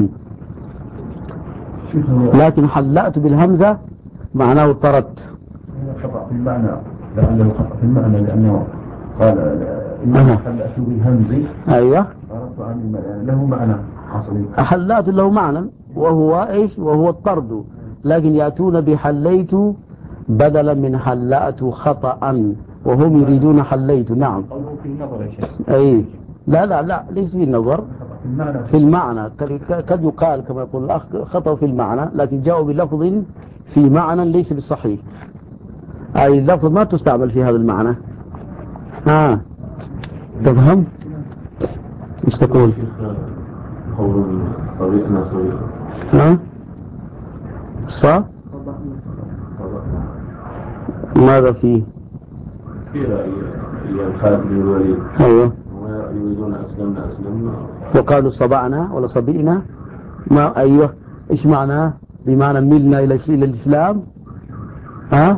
لكن حلأت بالهمزة معناه طردت. خطأ في المعنى، لأنه خطأ في المعنى لأنه قال إنه حلأت بالهمز. أيوة. له معنى أصلي. حلأت له معنى وهو إيش؟ وهو الطرد، لكن يأتون بحليت بدلا من حلأت خطأ وهم يريدون حليت. نعم. قالوا في النظر يا شيخ. أي لا ليس في النظر، في المعنى. قد يقال كما يقول الأخ خطأ في المعنى، لكن جاءوا بلفظ في معنى ليس بالصحيح، أي اللفظ ما تستعمل في هذا المعنى. تفهم؟ ايش تقول؟ قول صديقنا صديق ها صح ماذا فيه كثير أيام خالد بن الوليد أيوه يريدون أسلمنا وقالوا صبعنا ولا صبئنا ما أيوه إيش معناه بمعنى ملنا إلى الإسلام ها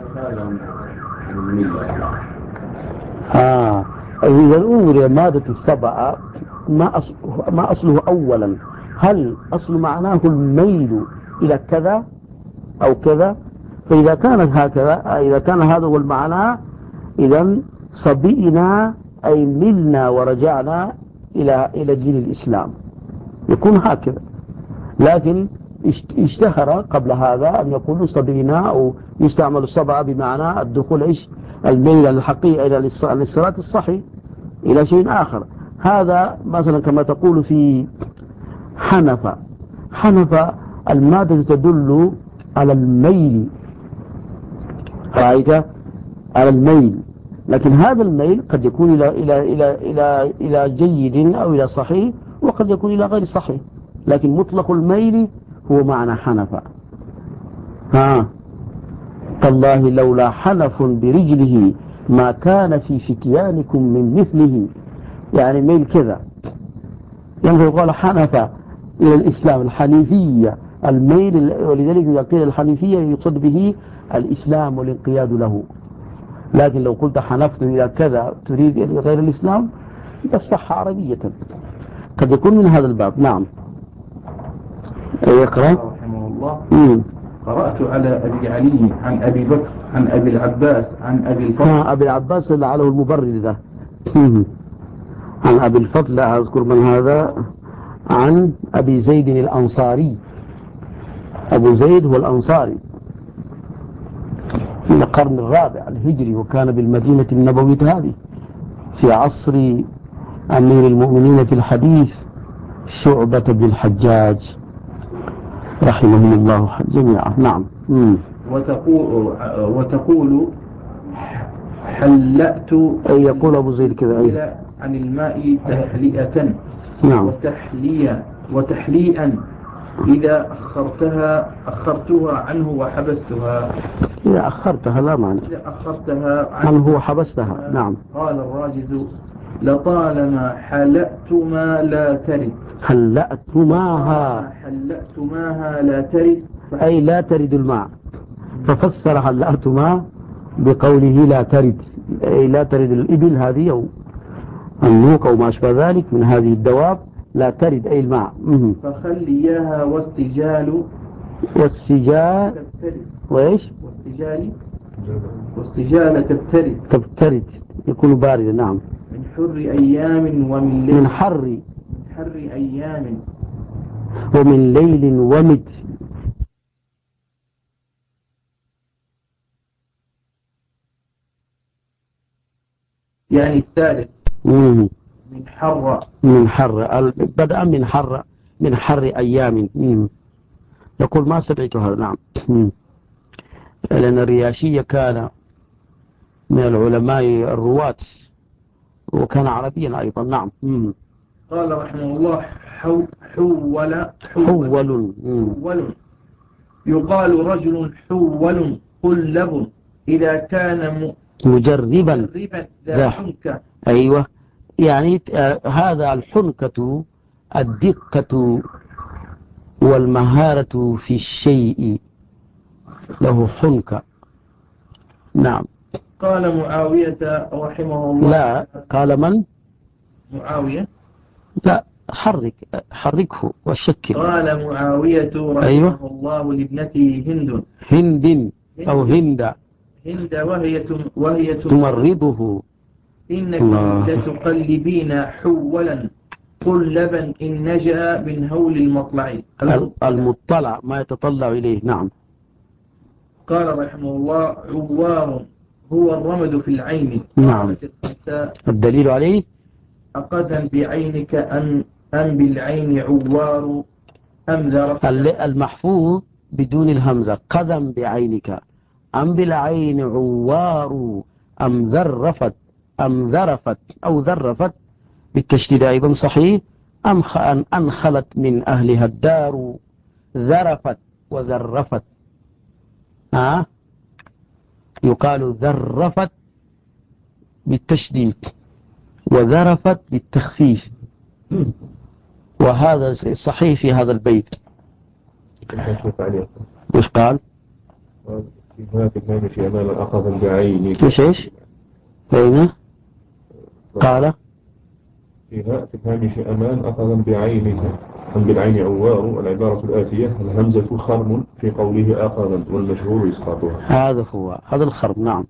إذا أمر مادة السبعة ما أصله أولا هل أصل معناه الميل إلى كذا أو كذا فإذا كانت هكذا إذا كان هذا هو المعنى إذا صبئنا أي ملنا ورجعنا إلى دين الإسلام يكون هكذا لكن اشتهر قبل هذا أن يقولوا صبئنا أو يستعمل الصبع بمعنى الدخول إيش الميل الحقيقي إلى الصراط الصحيح إلى شيء آخر هذا مثلا كما تقول في حنف المادة تدل على الميل رأيت على الميل لكن هذا الميل قد يكون إلى جيد أو إلى صحيح وقد يكون إلى غير صحيح لكن مطلق الميل هو معنى حنف تالله لولا حنف برجله ما كان في فتيانكم من مثله يعني ميل كذا يعني يقول حنف إلى الإسلام الحنيفية الميل ولذلك إذا قيل الحنيفية يقصد به الإسلام والانقياد له لكن لو قلت حنفت إلى كذا تريد غير الإسلام تصح عربية قد يكون من هذا الباب نعم يقرأ رحمه الله قرأت على أبي علي عن أبي بكر عن أبي العباس عن أبي الفضل أبي العباس لعله المبرد ده عن أبي الفضل لا أذكر من هذا عن أبي زيد الأنصاري أبو زيد هو الأنصاري من القرن الرابع الهجري وكان بالمدينة النبوية هذه في عصر أمير المؤمنين في الحديث شعبة بن الحجاج رحمهم الله جميعا نعم وتقول حلأت أي يقول أبو زيد كذا أي عن الماء تحلئة نعم وتحليئا إذا أخرتها عنه وحبستها إذا أخرتها لا معنى إذا أخرتها عنه وحبستها نعم قال الراجز لطالما حلأت ما لا ترد حلأت ماها لا ترد أي لا ترد الماء ففسر حلأت ما بقوله لا ترد أي لا ترد الإبل هذه أو النوق أو ما أشبه ذلك من هذه الدواب لا ترد أي الماء فخليها والسجال وإيش والسجال تبترد يكون باردا نعم من حر أيام ومن ليل من حر أيام ومن ليل ومد يعني الثالث من حر بدأ من حر أيام يقول ما سمعت هذا نعم لأن الرياشية كان من العلماء الرواة وكان عربيا أيضا نعم قال رحمه الله حول يقال رجل حول قلب إذا كان مجربا ذا حنكة أيوة يعني هذا الحنكة الدقة والمهارة في الشيء له حنكة نعم قال معاوية رحمه الله لا قال من معاوية لا حركه وشكل قال معاوية رحمه أيوة. الله لابنته هند أو هند وهي تمرضه إنك لتقلبين حولا قلبا إن نجأ من هول المطلع المطلع ما يتطلع إليه نعم قال رحمه الله عوار هو الرمد في العين نعم الدليل عليه أقدم بعينك أم بالعين عوار أم ذرفت المحفوظ بدون الهمزة قدم بعينك أم بالعين عوار أم ذرفت أو ذرفت بالتشديد أيضا صحيح أن أنخلت من أهلها الدار ذرفت وذرفت. يقال ذرفت بالتشديد وذرفت بالتخفيف، وهذا صحيح في هذا البيت. وش قال؟ في أمان أخذ بعيني. إيش أين قال؟ في الهامش أمان أخذا بعينها، هم بالعين عوار. العبارة الآتية الهمزة خرم في قوله أخذا، والمشهور إسقاطها. هذا هو، هذا الخرم. نعم،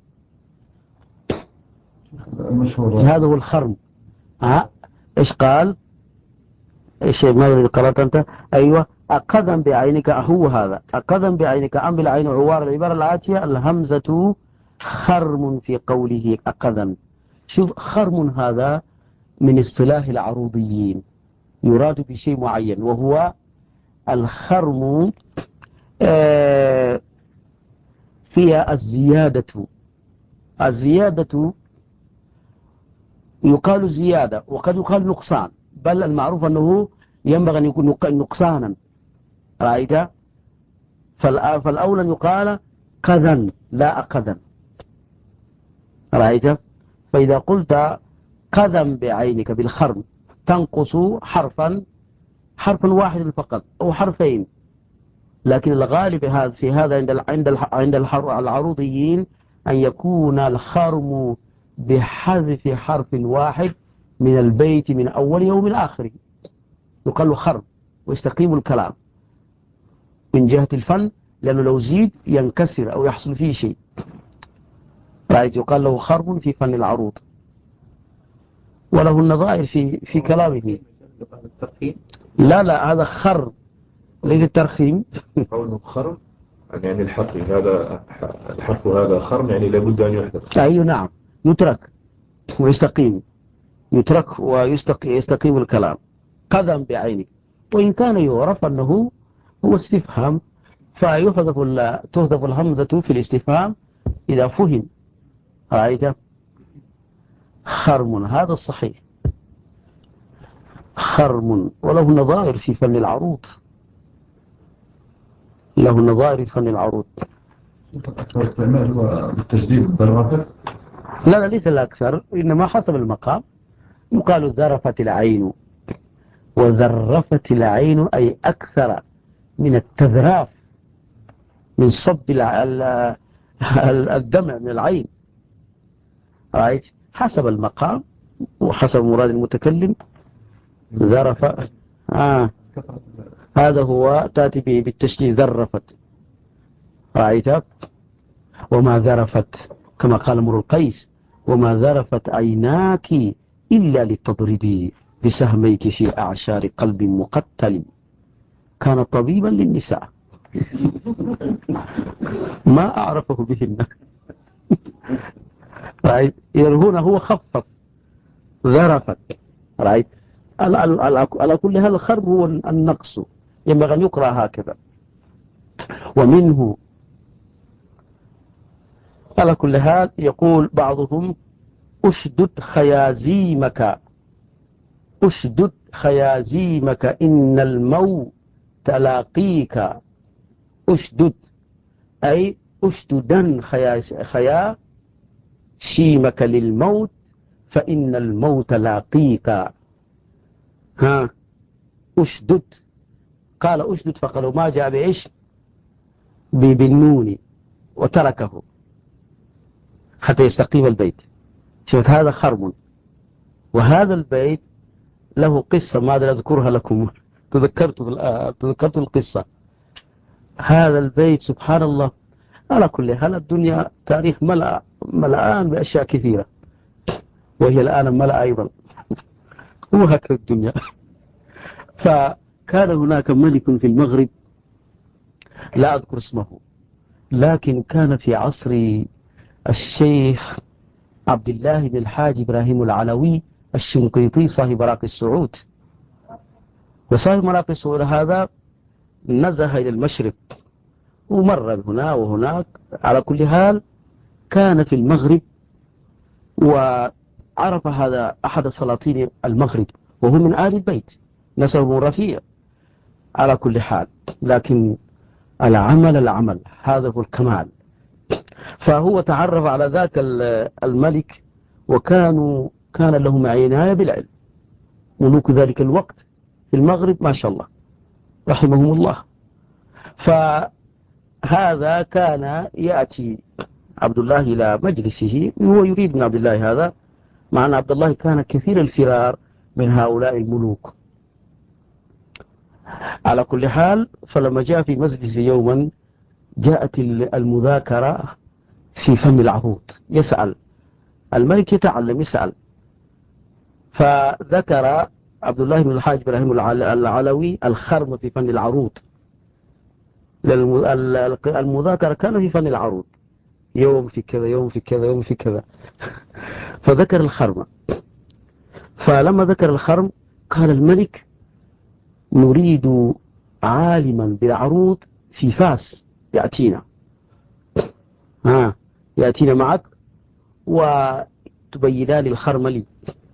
المشهور هذا هو الخرم. إيش قال؟ إيش ماذا اللي قرأت أنت؟ أيوة، أخذا بعينك، هو هذا أخذا بعينك أم بالعين عوار. العبارة الآتية الهمزة خرم في قوله أخذا. شوف، خرم هذا من اصطلاح العروضيين، يراد بشيء معين، وهو الخرم فيها الزيادة يقال زيادة وقد يقال نقصان، بل المعروف أنه ينبغي أن يكون نقصانا. رأيت؟ فالأولى يقال قذا لا أقذا. رأيت؟ فإذا قلت قذا بعينك بالخرم تنقص حرفا واحد فقط أو حرفين، لكن الغالب في هذا عند العروضيين أن يكون الخرم بحذف حرف واحد من البيت من أوله ومن آخره، يقال له خرم ويستقيم الكلام من جهة الفن، لأنه لو زيد ينكسر أو يحصل فيه شيء. رأيت؟ يقال له خرم في فن العروض، وله النظائر في كلامه. لا هذا خرم ليس الترخيم. قوله خرم يعني الحرف هذا، الحرف هذا خرم يعني لابد أن يحذف. أيوة نعم، يترك ويستقيم، يترك ويستقيم الكلام قذا بعينك. وإن كان يعرف أنه هو استفهام تحذف الهمزة في الاستفهام إذا فهم. رأيت؟ خرم هذا الصحيح، خرم، وله نظائر في فن العروض، له نظائر في فن العروض. أكثر استعمال هو بالتجديد بالرافع. لا ليس الأكثر، إنما حسب المقام. يقال ذرفت العين وذرفت العين، أي أكثر من التذراف، من صب الدمع من العين. رأيت؟ حسب المقام وحسب مراد المتكلم. ذرف هذا هو تأتي به بالتشديد ذرفت. رأيت؟ وما ذرفت كما قال امرؤ القيس وما ذرفت عيناك إلا لتضربي بسهميك في أعشار قلب مقتل كان طبيبا للنساء ما أعرفه بهن. رأيت؟ هنا هو خفف ذرفت. رأيت؟ على كل هذا الخرب هو النقص، ينبغي أن يقرأ هكذا. ومنه على كل حال يقول بعضهم أشدد خيازيمك إن الموت تلاقيك. أشدد أي أشددا خياشيمك للموت فإن الموت لاقيك. أشدد، قال أشدد فقالوا ما جاء بإيش بالنون وتركه حتى يستقيم البيت. شوف هذا خرم. وهذا البيت له قصة ما أدري أذكرها لكم، تذكرت القصة. هذا البيت سبحان الله، على كل حال الدنيا تاريخ ملآن بأشياء كثيرة، وهي الآن ملأ أيضا، وهكذا الدنيا. فكان هناك ملك في المغرب لا أذكر اسمه، لكن كان في عصر الشيخ عبد الله بن الحاج إبراهيم العلوي الشنقيطي صاحب راقي السعود. وصاحب راقي السعود هذا نزه إلى المشرق ومر هنا وهناك. على كل حال كان في المغرب، وعرف هذا أحد سلاطين المغرب وهو من آل البيت، نسب رفيع على كل حال، لكن العمل هذا هو الكمال. فهو تعرف على ذاك الملك، كان لهم عناية بالعلم، ملوك ذلك الوقت في المغرب ما شاء الله رحمهم الله. فهذا كان يأتي عبد الله إلى مجلسه، هو يريد من عبد الله هذا، مع أن عبد الله كان كثير الفرار من هؤلاء الملوك. على كل حال، فلما جاء في مجلس يوما جاءت المذاكرة في فم العروض، يسأل الملك، يتعلم يسأل. فذكر عبد الله بن الحاج إبراهيم العلوي الخرم في فن العروض. المذاكرة كان في فن العروض، يوم في كذا يوم في كذا يوم في كذا. فذكر الخرم. فلما ذكر الخرم قال الملك: نريد عالما بالعروض في فاس يأتينا، يأتينا معك وتبينان الخرم لي.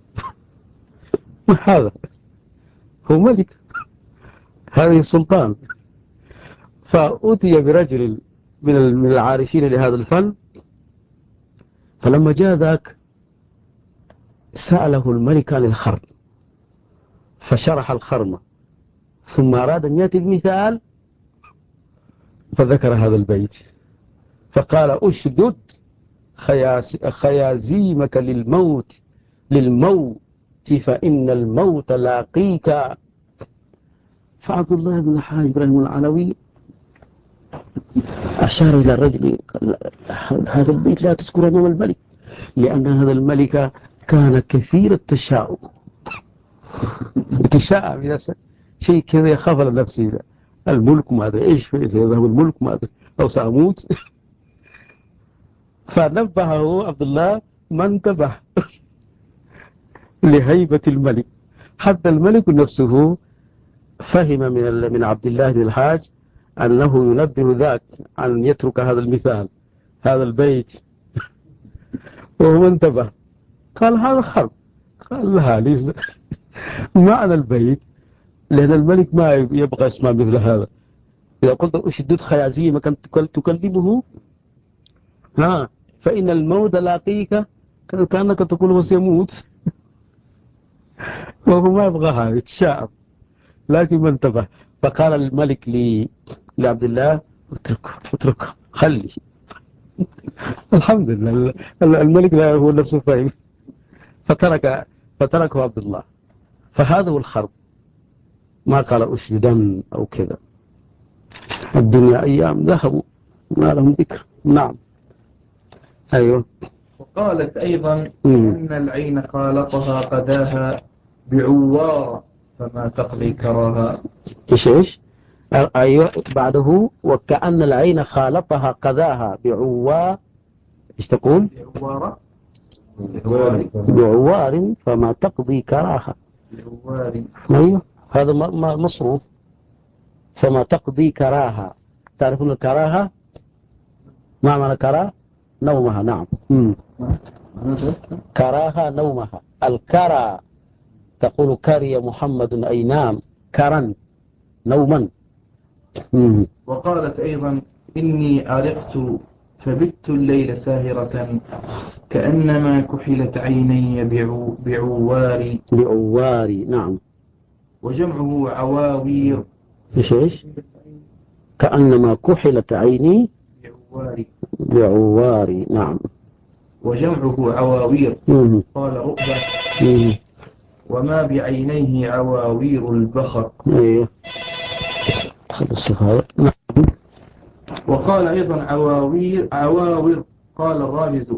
ما هذا؟ هو ملك، هذه السلطان. فأتي برجل من العارفين لهذا الفن، فلما جاء ذاك سأله الملك عن الخرم، فشرح الخرم، ثم أراد أن يأتي المثال فذكر هذا البيت، فقال: أشدد خيازيمك للموت فإن الموت لاقيك. فعبد الله بن الحاج إبراهيم العلوي أشار إلى الرجل: هذا البيت لا تذكر أمام الملك، لأن هذا الملك كان كثير التشاؤم، يتشاءم إذا شيء كذا يخاف على نفسه، الملك ماذا، إيش إذا يذهب الملك ماذا أو سأموت. فنبهه عبد الله، ما انتبه لهيبة الملك، حتى الملك نفسه فهم من عبد الله بن الحاج أنه ينبه ذاك أن يترك هذا المثال، هذا البيت، وهو انتبه. قال: هذا خرب. قال: لا، ليس معنى البيت، لأن الملك ما يبغى يسمع مثل هذا. إذا قلت أشدد خيازيمك تكلمه، فإن الموت لاقيك، كأنك تقول هو سيموت. وهو ما يبغى هذا، يتشاءم، لكن ما انتبه. فقال الملك لعبد الله: اتركه خلي. الحمد لله الملك لا هو نفسه فاهم، فتركه عبد الله. فهذا هو الخرب، ما قال أشهدا أو كذا. الدنيا أيام ذهبوا ما لهم ذكر. نعم. أيوه. وقالت أيضا أن العين خالطها قداها بعوار فما تقضي كراها. إيش أيوه بعده: وكأن العين خالطها قذاها بعوار. إيش تقول؟ بعوار فما تقضي كراها. بعوار. أيوه، هذا مصروف. فما تقضي كراها. تعرفون الكراهة؟ ما معنى كراهة؟ نومها. نعم. كراهة نومها. الكرى تقول كري محمد أي نام، كرا نوما. وقالت أيضا: إني أرقت فبت الليل ساهرة كأنما كحلت عيني بعواري. بعواري. نعم. وجمعه عواوير. إيش كأنما كحلت عيني بعواري. نعم. وجمعه عواوير. قال رؤبة: وما بعينيه عواوير البخر. ايوه. وقال أيضا عواوير. قال الراجز.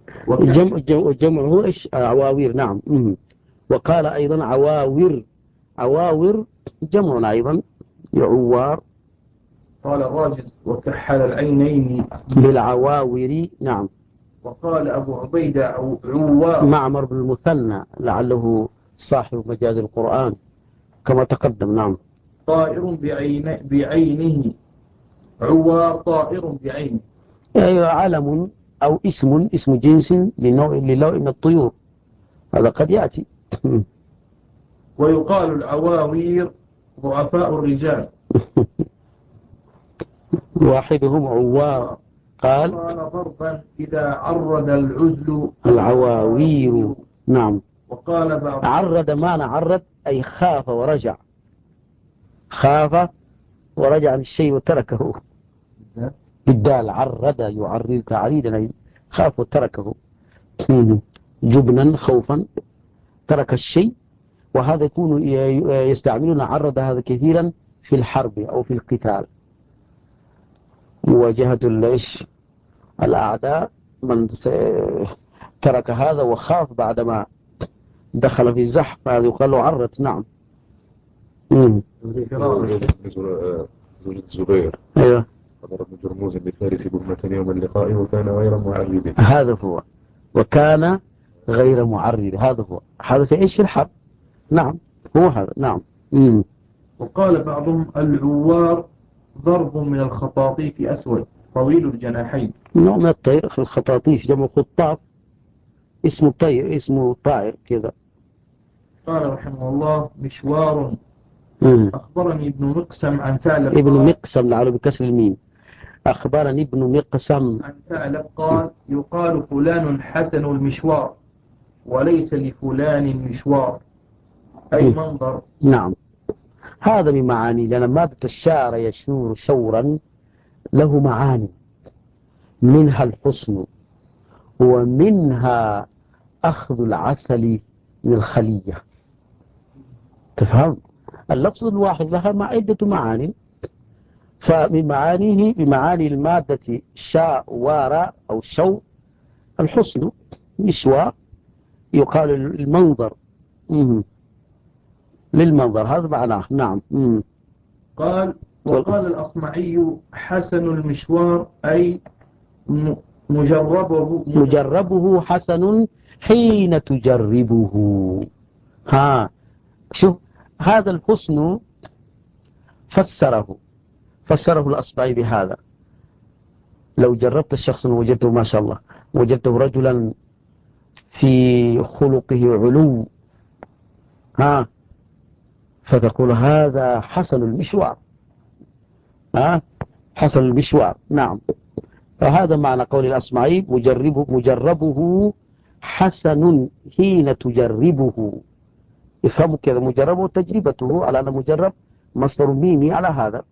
جمعه إيش؟ عواوير. نعم. وقال أيضا عواور جمع أيضا يعوار. قال الراجز: وكحل العينين بالعواور. نعم. وقال أبو عبيدة عوار. معمر بن المثنى لعله صاحب مجاز القرآن كما تقدم. نعم. طائر بعينه عوار. طائر بعينه. أيوة، علم أو اسم جنس لنوع من الطيور، هذا قد يأتي. ويقال العواوير ضعفاء الرجال. واحدهم عوار قال ضربا إذا عرض العزل العواوير. نعم. وقال بعض عرض معنى عرض أي خاف ورجع، خاف ورجع عن الشيء وتركه. بالدال عرض يعرض تعريضا أي خاف وتركه، جبنا خوفا ترك الشيء. وهذا يكون يستعملون عرض هذا كثيرا في الحرب أو في القتال، مواجهة الأعداء، من ترك هذا وخاف بعدما دخل في الزحف هذا يقال له عرض. نعم. زوجة الزبير أيوة. حضر ابن جرموز بفارس بهمة يوم اللقاء وكان غير معرض. هذا هو، وكان غير معرض، هذا هو، هذا في إيش في الحرب. نعم هو هذا. نعم. وقال بعضهم العوار ضرب من الخطاطيف أسود طويل الجناحين. نوع من الطير، الخطاطيف جمع خطاف، اسمه طير، اسمه طائر كذا. قال رحمه الله مشوار. أخبرني ابن مقسم عن ثعلب، ابن مقسم لعله بكسر الميم. أخبرني ابن مقسم عن ثعلب قال يقال فلان حسن المشوار وليس لفلان مشوار، أي منظر. نعم، هذا من معاني، لأن مادة الشعر يشور شورا له معاني، منها الحسن ومنها أخذ العسل من الخلية. تفهم؟ اللفظ الواحد لها عدة معاني، فمن معانيه بمعاني المادة شاء وراء أو شو الحسن مشوار، يقال المنظر للمنظر، هذا معناه. نعم. قال وقال الأصمعي حسن المشوار أي مجربه حسن حين تجربه. شوف هذا الحسن فسره الأصمعي بهذا: لو جربت الشخص وجدته ما شاء الله، وجدته رجلا في خلقه علو، فتقول هذا حسن المشوار. حسن المشوار. نعم. فهذا معنى قول الأصمعي مجربه حسن حين تجربه. يفهموا كذا، مجربه تجربته، على أن مجرب مصدر ميمي على هذا.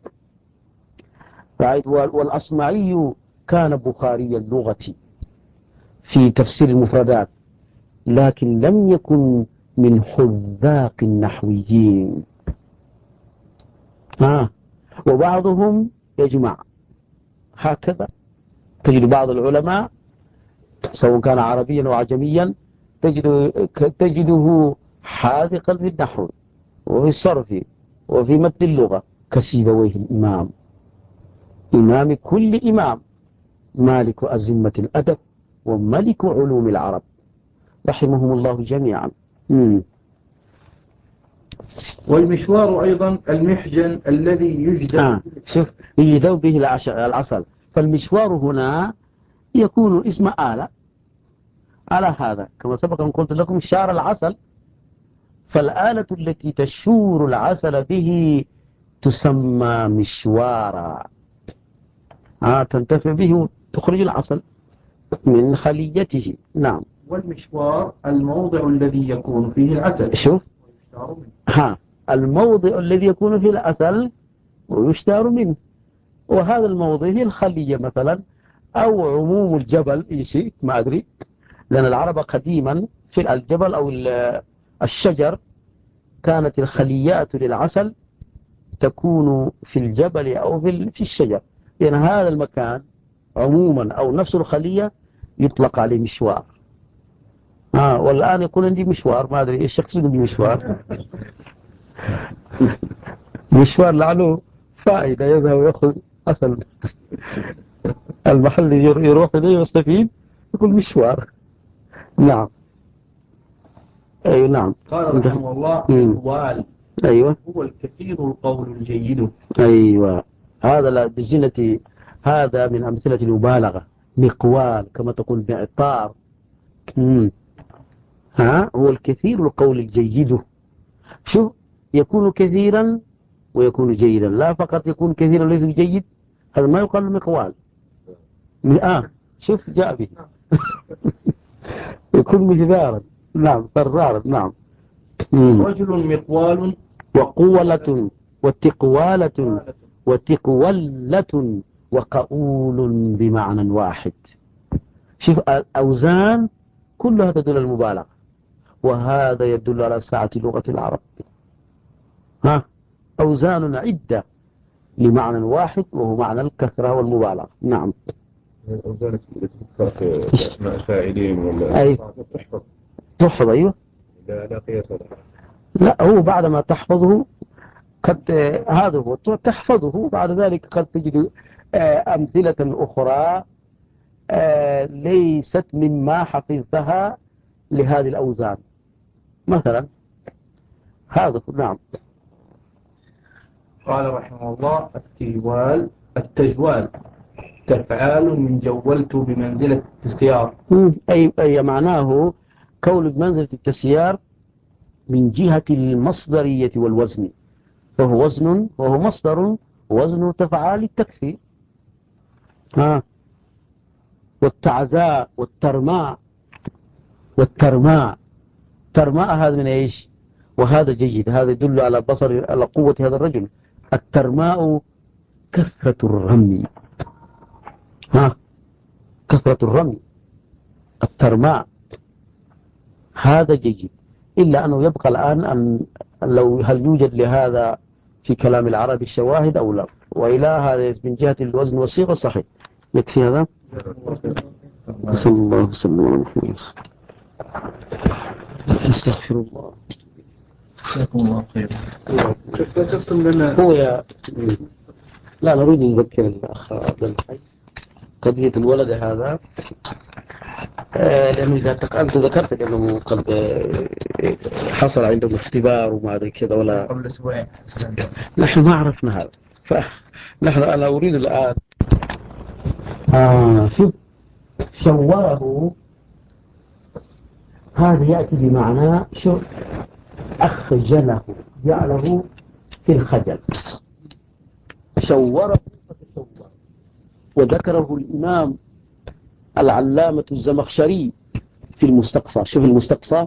والأصمعي كان بخاري اللغة في تفسير المفردات، لكن لم يكن من حذاق النحويين. وبعضهم يجمع هكذا. تجد بعض العلماء سواء كان عربيا أو عجميا تجده حاذقا في النحو وفي الصرف وفي متن اللغة كسيبويه الإمام، إمام كل إمام، مالك أزمة الأدب وملك علوم العرب، رحمهم الله جميعا. والمشوار أيضا المحجن الذي شوف يجدوا به العسل. فالمشوار هنا يكون اسم آلة على هذا، كما سبق أن قلت لكم شار العسل، فالآلة التي تشور العسل به تسمى مشوارا. تنتفع به تخرج العسل من خليته. نعم. والمشوار الموضع الذي يكون فيه العسل. شوف الموضع الذي يكون فيه العسل ويشتار منه، وهذا الموضع هي الخلية مثلا، أو عموم الجبل، شيء ما أدري، لأن العرب قديما في الجبل أو الشجر كانت الخليات للعسل تكون في الجبل أو في الشجر، لأن هذا المكان عموما أو نفس الخلية يطلق عليه مشوار. والآن يقول عندي مشوار، ما أدري إيش يقصد بمشوار. مشوار لعله فائدة، يذهب ويأخذ أصل المحل يروح إليه ويستفيد، يقول مشوار. نعم. أيوة. نعم. قال رحمه الله الوال. أيوة. هو الكثير القول الجيد. أيوة. هذا بزنة، هذا من أمثلة المبالغة، مقوال كما تقول معطار. هو الكثير القول الجيد، شوف يكون كثيرا ويكون جيدا، لا فقط يكون كثيرا وليس جيد، هذا ما يقال مقوال. شوف جاء به يكون مثمارا، نعم فرارا، نعم. رجل مقوال وقولة وتقوالة وتقولة وقؤول بمعنى واحد. شوف الأوزان كلها تدل على المبالغة، وهذا يدل على سعة لغة العرب. أوزان عدة لمعنى واحد وهو معنى الكثرة والمبالغة. نعم. الأوزان التي تذكر في أسماء فاعلين ولا أي تحفظ. أيوه لا قياس لها. لا هو بعد ما تحفظه قد هذا هو تحفظه، بعد ذلك قد تجد أمثلة أخرى ليست مما حفظتها لهذه الأوزان مثلا هذا. نعم. قال رحمه الله التجوال تفعال من جولت بمنزلة التسيار. أي معناه كون بمنزلة التسيار من جهة المصدرية والوزن، فهو وزن وهو مصدر، وزن تفعال التكفير. والتعزاء والترماء ترماء هذا من ايش؟ وهذا جيد، هذا يدل على على قوة هذا الرجل. الترماء كثرة الرمي، كثرة الرمي الترماء هذا جيد. إلا أنه يبقى الآن أن هل يوجد لهذا في كلام العرب الشواهد أو لا، وإلى هذا من جهة الوزن والصيغة صحيح. يكفي هذا. صلى الله وسلم على محمد. استغفر الله. جزاكم الله خير. هو لا نريد أن نذكر الأخ عبد الحي قضية الولد هذا، لأنه إذا أنت ذكرت لأنه قد حصل عندهم اختبار وما ذي كذا ولا قبل أسبوعين. نحن ما عرفنا هذا، فنحن أنا أريد الآن شوف شوره هذا يأتي بمعنى شو أخجله، جعله في الخجل. شوره فتشور، وذكره الإمام العلامة الزمخشري في المستقصى. شوف المستقصى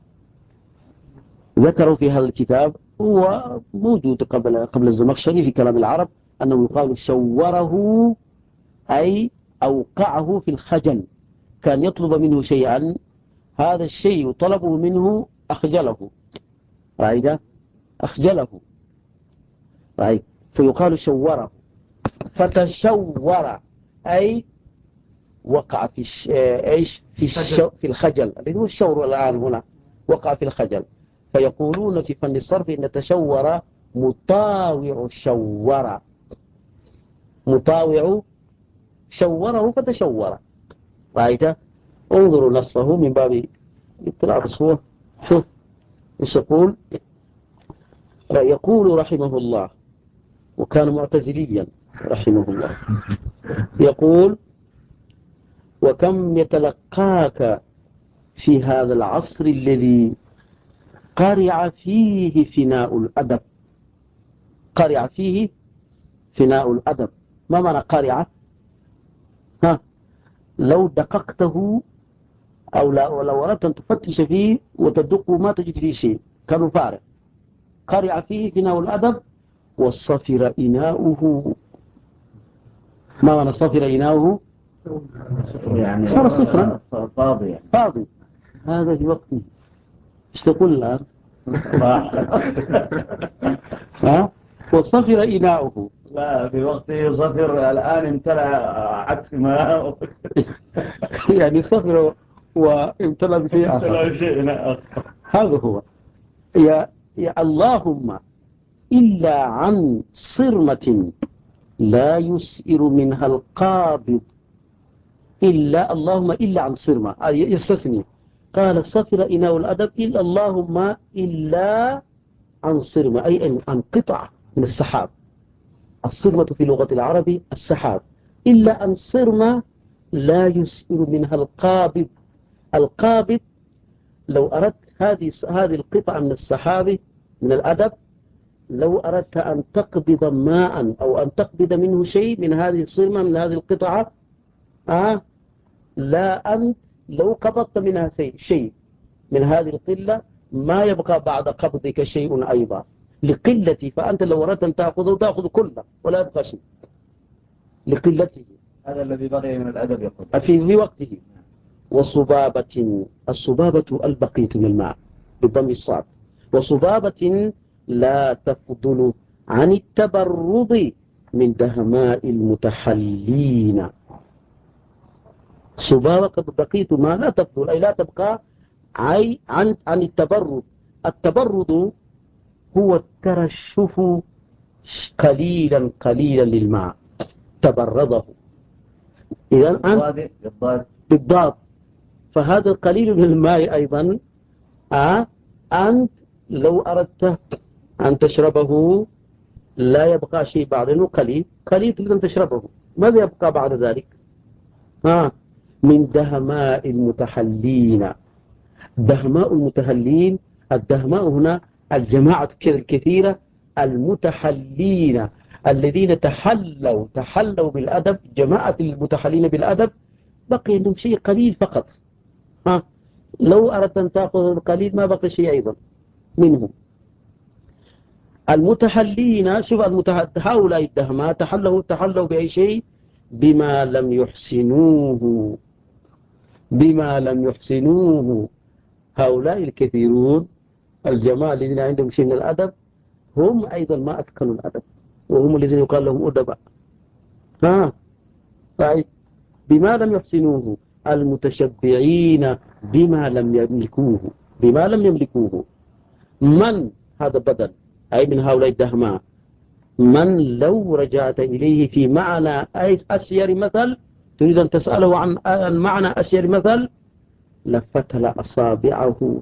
ذكروا في هذا الكتاب، هو موجود قبل الزمخشري في كلام العرب، أنه يقال شوره أي أوقعه في الخجل، كان يطلب منه شيئا، هذا الشيء طلبه منه أخجله، رأيت أخجله، رأيت فيقال شوره. فتشور أي وقع في إيش في الخجل، الذي هو الشور الآن هنا، وقع في الخجل. فيقولون في فن الصرف إن تشور مطاوع شور، مطاوع شوره فتشور، رأيت. انظروا نصه من باب اطلاع بصوة. شوف ايش يقول. يقول رحمه الله، وكان معتزليا رحمه الله، يقول وكم يتلقاك في هذا العصر الذي قرع فيه فناء الأدب. قرع فيه فناء الأدب، ما معنى قرع؟ لو دققته أو لو أردت أن تفتش فيه وتدق ما تجد فيه شيء، كان فارغ. قرع فيه فناء الأدب والصفر إناؤه. ما معنى صفر إناؤه؟ يعني صار صفرا، فاضي. فاضي. هذا في وقته. ايش تقول الآن؟ وصفر إناؤه. لا في وقته صفر، الآن امتلأ عكس ما يعني صفر وامتلأ بشيء آخر. هذا هو. يا اللهم إلا عن صرمة لا يسئر منها القابض، إلا اللهم إلا عن صرمة يستثني. قال صفر إناء الأدب إلا اللهم إلا عن صرمة، أي عن قطعة من السحاب. الصرمة في لغة العرب السحاب، إلا عن صرمة لا يسئر منها القابض. القابض لو أردت هذه القطعة من السحاب من الأدب لو أردت أن تقبض ماء أو أن تقبض منه شيء من هذه الصرمة من هذه القطعة لا أنت لو قبضت منها شيء من هذه القلة ما يبقى بعد قبضك شيء أيضا لقلتي، فأنت لو أردت أن تأخذ كله ولا يبقى شيء لقلته. هذا الذي بقي من الأدب يقول في وقته. وصبابة، الصبابة البقية من الماء بالضم الصاد، وصبابة لا تفضل عن التبرد من دهماء المتحلين. صبابة بقية ما لا تفضل أي لا تبقى عن التبرد. التبرد هو الترشف قليلا قليلا للماء تبرده. إذن بالضبط. فهذا القليل من الماء أيضا أنت لو أردت أن تشربه لا يبقى شيء بعد أنه قليل تريد أن تشربه، ماذا يبقى بعد ذلك؟ من دهماء المتحلين. دهماء المتحلين، الدهماء هنا الجماعة الكثيرة المتحلين الذين تحلوا بالأدب، جماعة المتحلين بالأدب بقي عندهم شيء قليل فقط. لو أردت أن تأخذ القليل ما بقي شيء أيضا منهم. المتحلين، شوف هؤلاء الدهماء تحلوا بأي شيء؟ بما لم يحسنوه. هؤلاء الكثيرون الجماعة الذين عندهم شيء من الأدب هم أيضا ما أتقنوا الأدب، وهم الذين يقال لهم أدباء. طيب بما لم يحسنوه، المتشبعين بما لم يملكوه. من هذا بدل أي من هؤلاء الدهماء من لو رجعت إليه في معنى أسير مثل، تريد أن تسأله عن معنى أسير مثل، لفتل أصابعه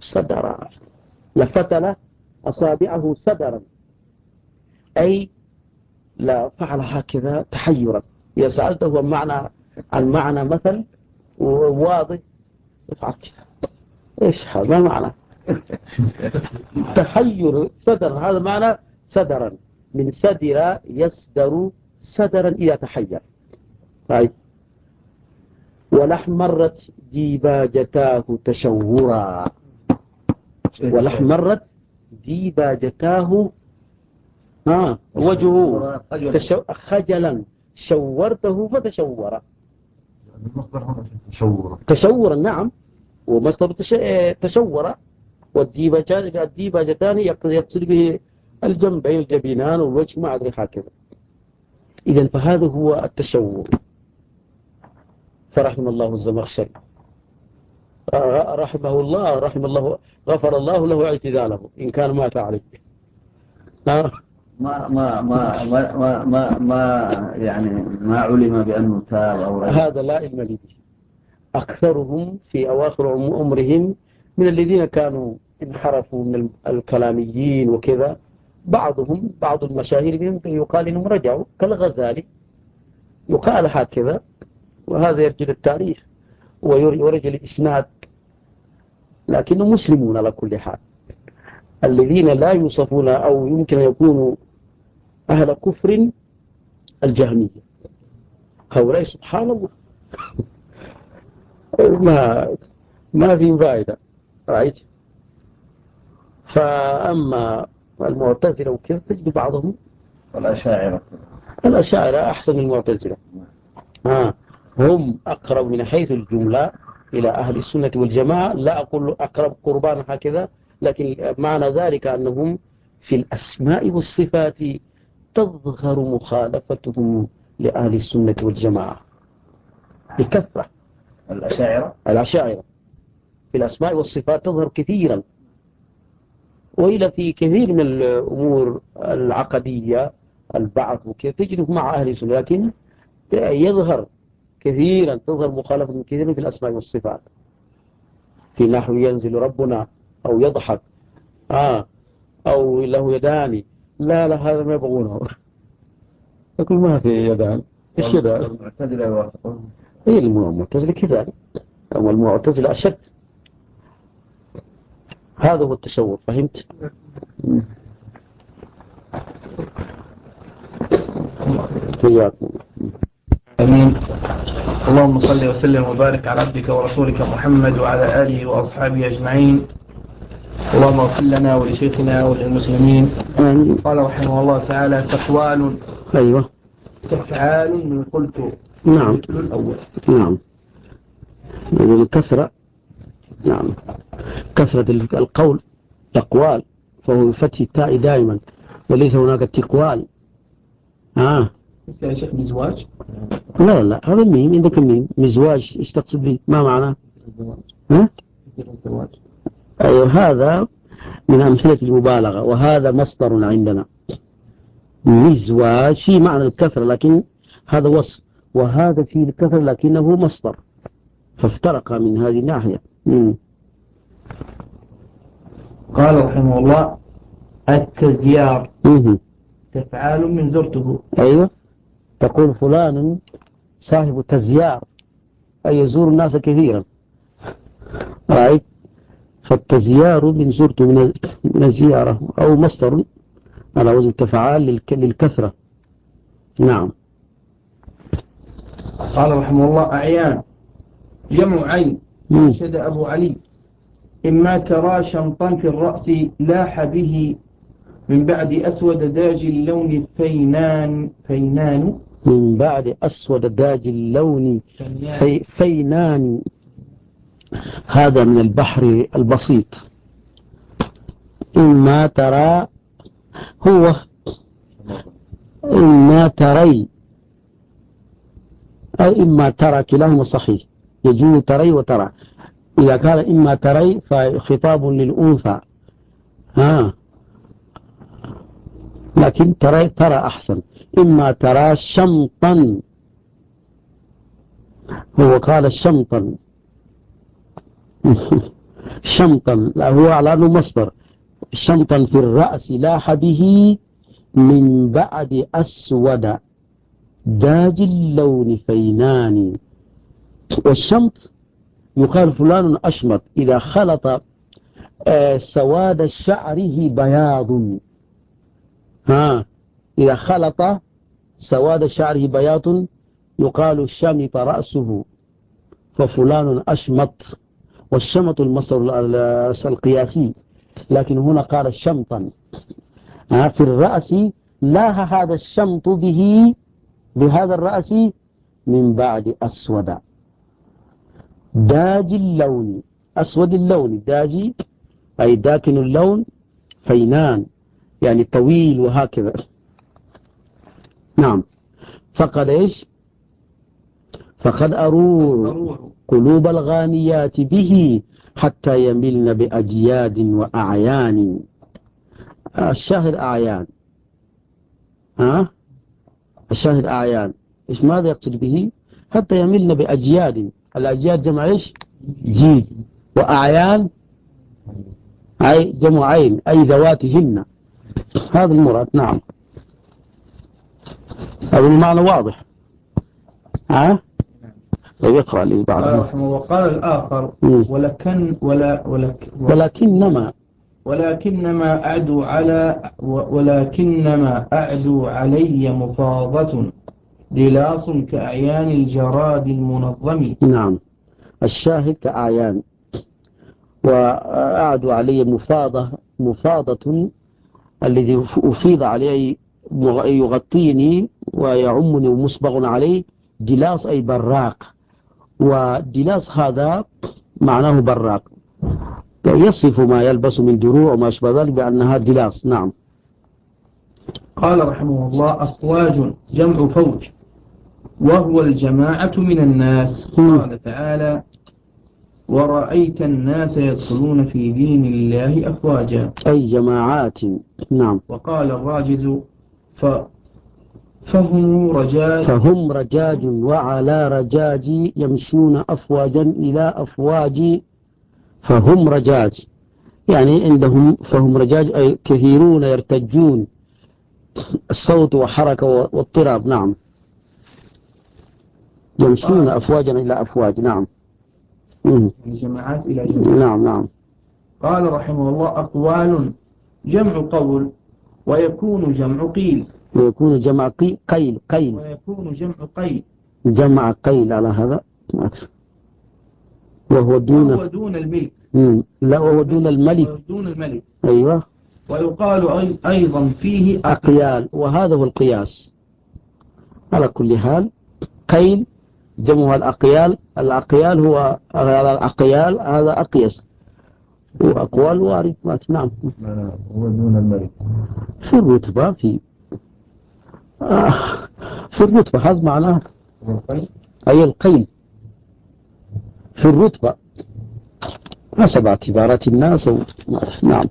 صدرا، أي لا فعل هكذا تحيرا. إذا سألته عن معنى مثل واضح يفعل كذا، إيش هذا معنى تحير صدر؟ هذا معنى صدرا، من صدر يصدر صدرا إذا تحير. طيب ولحمرت ديباجتاه تشورا. ولحمرت ديباجتاه وجهه خجلا، شورته فتشور. المصدر هنا تشورا نعم، ومصدر تشور. والديباجتان يقصد به الجنبين الجبينان والوجه ما أدري هكذا. إذن فهذا هو التشور. فرحم الله الزمخشري رحمه الله غفر الله له اعتزاله إن كان مات عليه. ما علم بأنه تاب أو هذا لا علم لي به. أكثرهم في أواخر عمرهم من الذين كانوا انحرفوا من الكلاميين وكذا، بعض المشاهير منهم يقال إنهم رجعوا كالغزالي، يقال هكذا، وهذا يرجل التاريخ ويرجل الإسناد، لكنهم مسلمون على كل حال. الذين لا يوصفون أو يمكن أن يكونوا أهل كفر الجهمية، هؤلاء سبحان الله ما في فائدة، رأيت. فأما المعتزلة وكذا تجد بعضهم، الأشاعرة أحسن من المعتزلة، هم أقرب من حيث الجملة إلى أهل السنة والجماعة. لا أقول أقرب قربان هكذا، لكن معنى ذلك أنهم في الأسماء والصفات تظهر مخالفتهم لأهل السنة والجماعة بكثرة. الأشاعرة في الأسماء والصفات تظهر كثيرا، وإلى في كثير من الأمور العقدية البعث وكذا تجد مع أهل السنة، لكن يظهر كثيرا، تظهر مخالفة كثيرا في الأسماء والصفات، في نحو ينزل ربنا أو يضحك أو له يدان. لا هذا ما يبغونه، يقول ما في يدان، إيش يدان؟ المعتزلة يوافقون. المعتزلة كذلك، والمعتزلة أشد. هذا هو التشور، فهمت؟ حياكم. امين. اللهم صل وسلم وبارك على عبدك ورسولك محمد وعلى اله واصحابه اجمعين. اللهم اغفر لنا ولشيخنا وللمسلمين. آمين. قال رحمه الله تعالى: تقوال. أيوة. تفعال من قلت. نعم. مثل الأول. نعم. الكثرة. نعم. كثرة القول تقوال، فهو بفتح التاء دائما، وليس هناك تقوال. مثل يا شيخ مزواج؟ لا هذا الميم، عندك الميم مزواج، ايش تقصد به؟ ما معناه؟ الزواج. أيوة، هذا من أمثلة المبالغة، وهذا مصدر عندنا. مزواج في معنى الكثرة، لكن هذا وصف، وهذا فيه الكثرة لكنه مصدر، فافترق من هذه الناحية. قال رحمه الله: التزيار تفعال من زرته. أيوة، تقول فلان صاحب تزيار، أي يزور الناس كثيرا، رأيت؟ فالتزيار من زرته من الزيارة، أو مصدر على وزن تفعال للكثرة. نعم. قال رحمه الله: أعيان جمع عين. أنشد أبو علي: إما ترى شمطا في الرأس لاح به من بعد أسود داج اللون فينان. من بعد أسود داج اللون فينان. هذا من البحر البسيط. إما ترى، هو إما تري أو إما ترى، كلاهما صحيح، يجوز تري وترى. إذا كان إما تري فخطاب للأنثى، لكن ترى أحسن. إما ترى شمطا، هو قال شمطا شمطا، لا هو على أنه مصدر. شمطا في الرأس لاح به من بعد أسود داج اللون فينان. والشمط يقال فلان أشمط إذا خلط سواد شعره بياض. إذا خلط سواد شعره بياض يقال شمط رأسه، ففلان أشمط. والشمط المصدر القياسي، لكن هنا قال شمطا في الرأس، لاح هذا الشمط بهذا الرأس من بعد أسود داج اللون. أسود اللون، داجي أي داكن اللون، فينان يعني طويل وهكذا. نعم. فقد إيش؟ فقد أرور قلوب الغانيات به حتى يملن بأجياد وأعيان. الشاهد أعيان. الشاهد أعيان، إيش ماذا يقصد به؟ حتى يملن بأجياد. الأجياد جمع إيش؟ جيد. وأعيان أي جمع عين، أي ذواتهن. هذا المراد. نعم. هذا المعنى واضح. يقرأ لي بعض. وقال الآخر: ولكنما أعدو علي مفاضة دلاص كأعيان الجراد المنظم. نعم. الشاهد كأعيان، وأعد علي مفاضة الذي أفيض عليه يغطيني ويعمني ومسبغ عليه. دلاص أي براق، ودلاص هذا معناه براق، يصف ما يلبس من دروع وما أشبه ذلك بأنها دلاص. نعم. قال رحمه الله: أفواج جمع فوج، وهو الجماعة من الناس. قال تعالى: ورأيت الناس يدخلون في دين الله أفواجا، أي جماعات. نعم. وقال الراجز: فهم رجاج وعلى رجاج يمشون أفواجا إلى أفواج. فهم رجاج يعني عندهم، فهم رجاج أي كثيرون يرتجون، الصوت وحركة واضطراب. نعم. يمشون أفواجا إلى أفواج. نعم. جماعات إلى جماعات. نعم. قال رحمه الله: أقوال جمع قول، ويكون جمع قيل. ويكون جمع قيل ويكون جمع قيل. جمع قيل على هذا وهو دون الملك. لا وهو دون الملك. أيوة. ويقال أيضا فيه أقيال، وهذا هو القياس على كل حال. قيل جمع الأقيال هو الأقيال، هذا أقيس وأقوال وارد. نعم. هو دون الملك في الرتبة في الرتبة هذا معناه أي القيل في الرتبة حسب اعتبارات الناس نعم.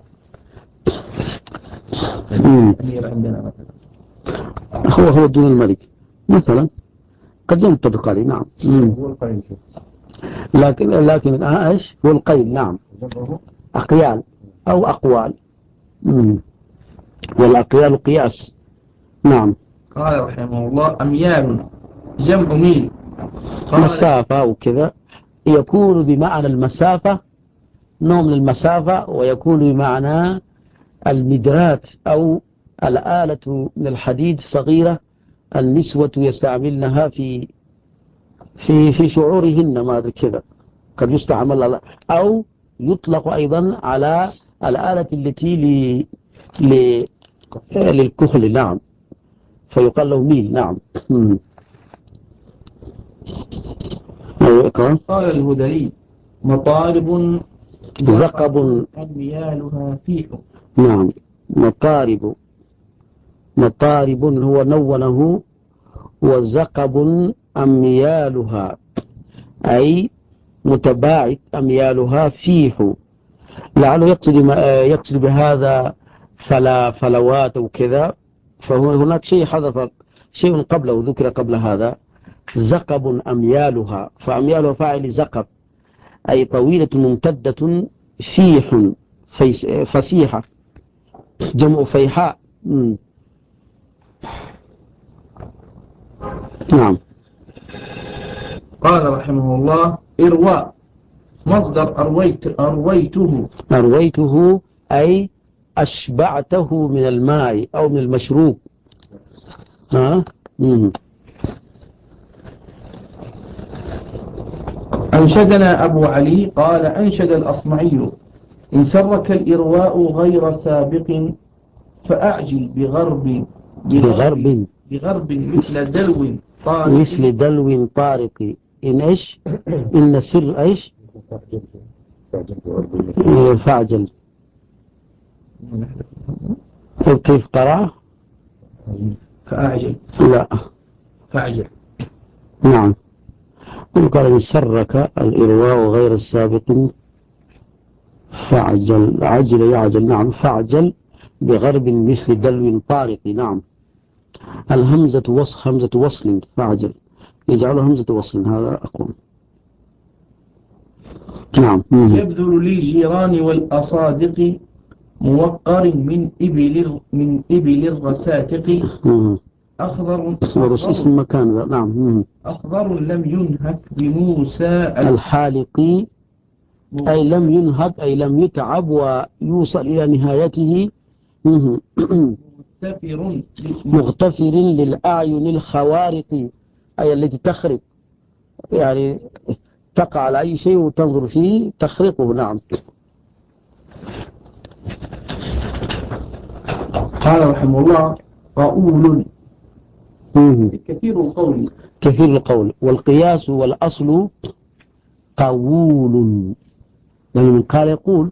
هو دون الملك مثلا قد ينطبق عليه. نعم. لكن ايش هو القيل؟ نعم أقيال أو أقوال. والأقيال قياس. نعم. قال رحمه الله أميال جمع ميل. مسافة وكذا يكون بمعنى المسافة، نوع من المسافة، ويكون بمعنى المدرات أو الآلة من الحديد صغيرة النسوة يستعملنها في شعورهن، ما أدري كذا قد يستعمل أو يطلق أيضا على الآلة التي للكحل. نعم. فيقال له ميل. نعم. قال الهذلي مطارب زقب أميالها فيح. نعم. مطارب هو نونه، وزقب أميالها أي متباعد أميالها فيح. لعله يقصد بهذا فلوات وكذا، فهناك شيء حذف شيء قبله، ذكر قبل هذا زقب أميالها، فأميالها فاعل زقب أي طويلة ممتدة فيح فسيحة جمع فيحاء. نعم. قال رحمه الله إرواء مصدر أرويته أي أشبعته من الماء أو من المشروب. أنشدنا أبو علي قال أنشد الأصمعي إن سرك الإرواء غير سابق فأعجل بغرب مثل دلو طارق. إن إيش إن سر إيش فأعجل. كيف قرأ فأعجل؟ لا فأعجل. نعم. قال إن سرك الإرواء غير السابق فعجل يعجل. نعم. فعجل بغرب مثل دلو طارق. نعم. الهمزة همزة وصل فعجل يجعله همزة وصل، هذا أقول. نعم. يبذل للجيران والأصادق موقر من إبل الرساتق أخضر اسم مكان. نعم. أخضر لم ينهك بموسى الحالقي أي لم ينهك أي لم يتعب ويوصل إلى نهايته. مغتفر للأعين الخوارق أي التي تخرق، يعني تقع على أي شيء وتنظر فيه تخرقه. نعم. قال رحمه الله قؤول كثير القول والقياس والأصل قول، يعني من قال يقول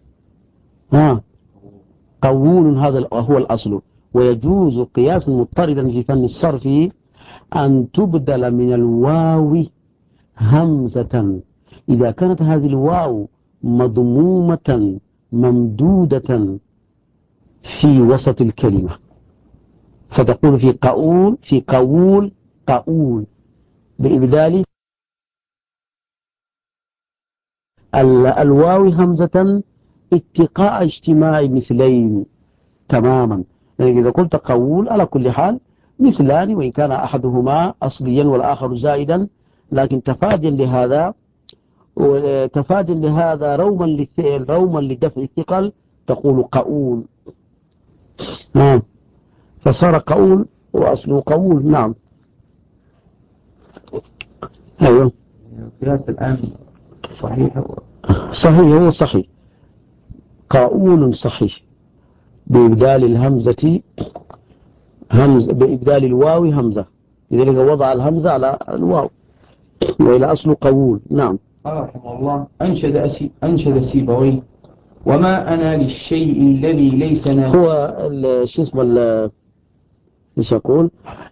قول، هذا هو الأصل. ويجوز قياس مضطردا في فن الصرف أن تبدل من الواو همزة إذا كانت هذه الواو مضمومة ممدودة في وسط الكلمة، فتقول في قول بإبدال الواو همزة اتقاء اجتماع مثلين تماما. يعني إذا قلت قول على كل حال مثلان، وإن كان أحدهما أصليا والآخر زائدا، لكن تفادي لهذا روما لدفع الثقل تقول قول. فصار قول وأصله قول. نعم. أيوه القياس الآن صحيح هو صحيح، قاؤول صحيح بإبدال الهمزة بإبدال الواو همزة، لذلك وضع الهمزة على الواو وإلى أصل قول. نعم. قال رحمه الله أنشد سيبويه وما أنا للشيء الذي ليس هو شو اسمه ايش يقول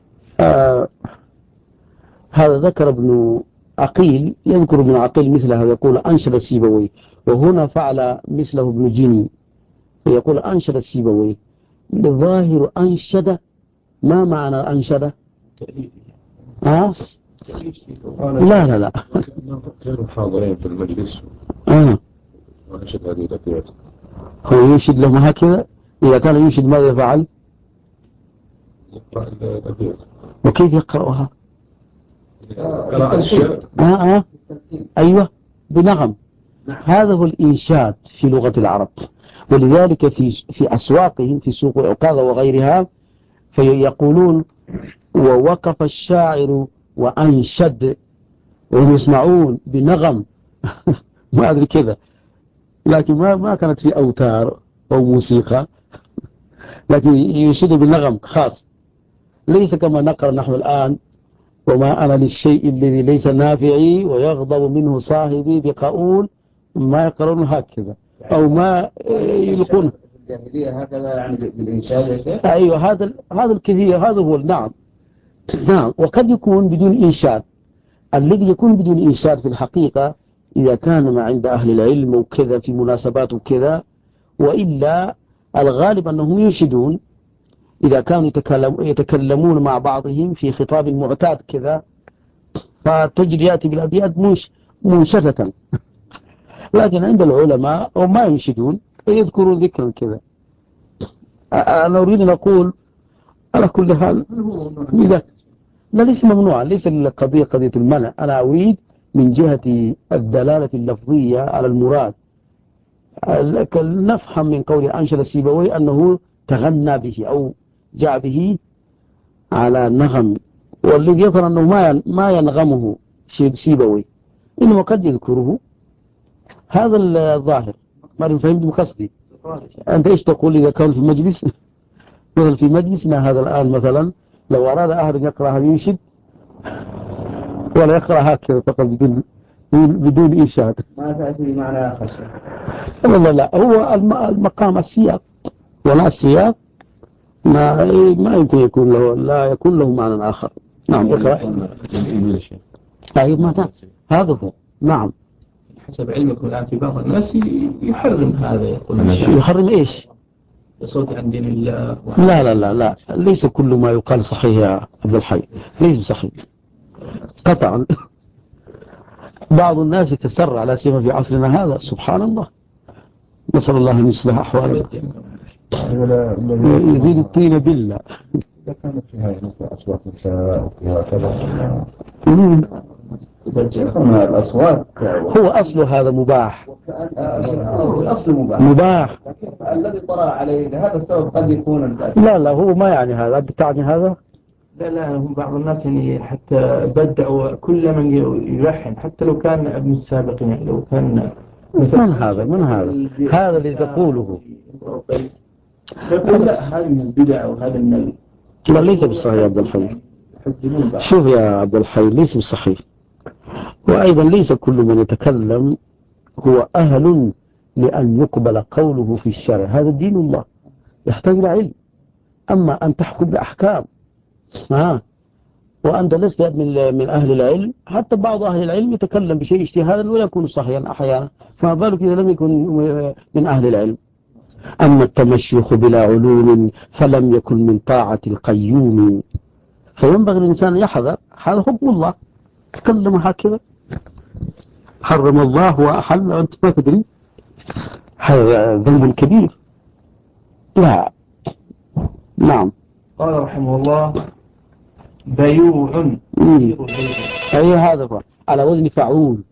هذا ذكر ابن عقيل، يذكر ابن عقيل مثل هذا، يقول أنشد سيبويه، وهنا فعل مثله ابن جني يقول أنشد سيبويه. الظاهر أنشد، ما معنى أنشد؟ لا لا لا كانوا حاضرين في المجلس وأنشد هذه الأبيات. هو ينشد لهم هكذا؟ إذا كان ينشد ماذا يفعل؟ يقرأ الأبيات. وكيف يقرأها؟ قراءة الشعر. أيوة بنغم. هذا هو الإنشاد في لغة العرب، ولذلك في أسواقهم في سوق عكاظ وغيرها فيقولون ووقف الشاعر وأنشد، وهم يسمعون بنغم ما أدري كذا، لكن ما كانت في أوتار أو موسيقى، لكن ينشد بالنغم خاص، ليس كما نقرأ نحن الآن وما أنا للشيء الذي ليس نافعي ويغضب منه صاحبي بقول، ما يقرون هكذا أو ما يلقون هكذا يعني بالإنشاد. أيوة هذا الكثير، هذا هو. نعم. وقد يكون بدون إنشاد. الذي يكون بدون إنشاد في الحقيقة إذا كان ما عند أهل العلم وكذا في مناسبات وكذا، وإلا الغالب أنهم ينشدون إذا كانوا يتكلمون مع بعضهم في خطاب معتاد كذا، فتجد يأتي بالأبيات منشدة. لكن عند العلماء هم ما ينشدون ويذكرون ذكرا كذا. أنا أريد أن أقول على كل حال لا ليس ممنوعا، ليس القضية قضية المنع، أنا أريد من جهة الدلالة اللفظية على المراد. نفهم من قول أنشد سيبويه أنه تغنى به أو جاء به على نغم، والذي يظهر أنه ما ينغمه سيبويه، إنما قد يذكره. هذا الظاهر. ما فهمت قصدي؟ أنت إيش تقول إذا كان في مجلس مثل في مجلسنا هذا الآن مثلا، لو أراد أحد يقرأ هذا ينشد ولا يقرأ هكذا فقط بدون إنشاد، ما تأتي معنى آخر. لا هو المقام السياق، ولا السياق ما يمكن يكون له، لا يكون له معنى آخر. نعم. اقرأ. هذا هو. نعم. حسب علمكم الآن في بعض الناس يحرم هذا، يقول يحرم إيش؟ يصوت عن دين الله. لا ليس كل ما يقال صحيح يا عبد الحي، ليس صحيح قطعا. بعض الناس يتسرع على سيما في عصرنا هذا، سبحان الله، نسأل الله أن يصلح أحوالنا. يزيد الطين بالله. إذا كانت فيها أصوات نساء وفيها كذا الأصوات هو أصل هذا مباح. الأصل مباح. الذي طرأ عليه لهذا السبب قد يكون لا هو ما يعني هذا. أنت تعني هذا؟ لا هم بعض الناس يعني حتى بدعوا كل من يلحن حتى لو كان ابن السابقين، يعني لو كان من هذا الذي تقوله؟ لا هذا من البدع وهذا من لا ليس بالصحيح يا عبد الحي. شوف يا عبد الحي، ليس بالصحيح. وأيضا ليس كل من يتكلم هو أهل لأن يقبل قوله في الشرع. هذا دين الله يحتاج إلى علم. أما أن تحكم بأحكام وأنت لست من أهل العلم، حتى بعض أهل العلم يتكلم بشيء اجتهادا ولا يكون صحيحا أحيانا، فما بالك إذا لم يكن من أهل العلم. أما التمشيخ بلا علوم فلم يكن من طاعة القيوم، فينبغي الإنسان يحذر. هذا حكم الله، تكلم هكذا حرم الله وأحل وأنت ما تدري، هذا ذنب كبير. لا. نعم. قال رحمه الله بيوع. أي هذا هو على وزن فعول،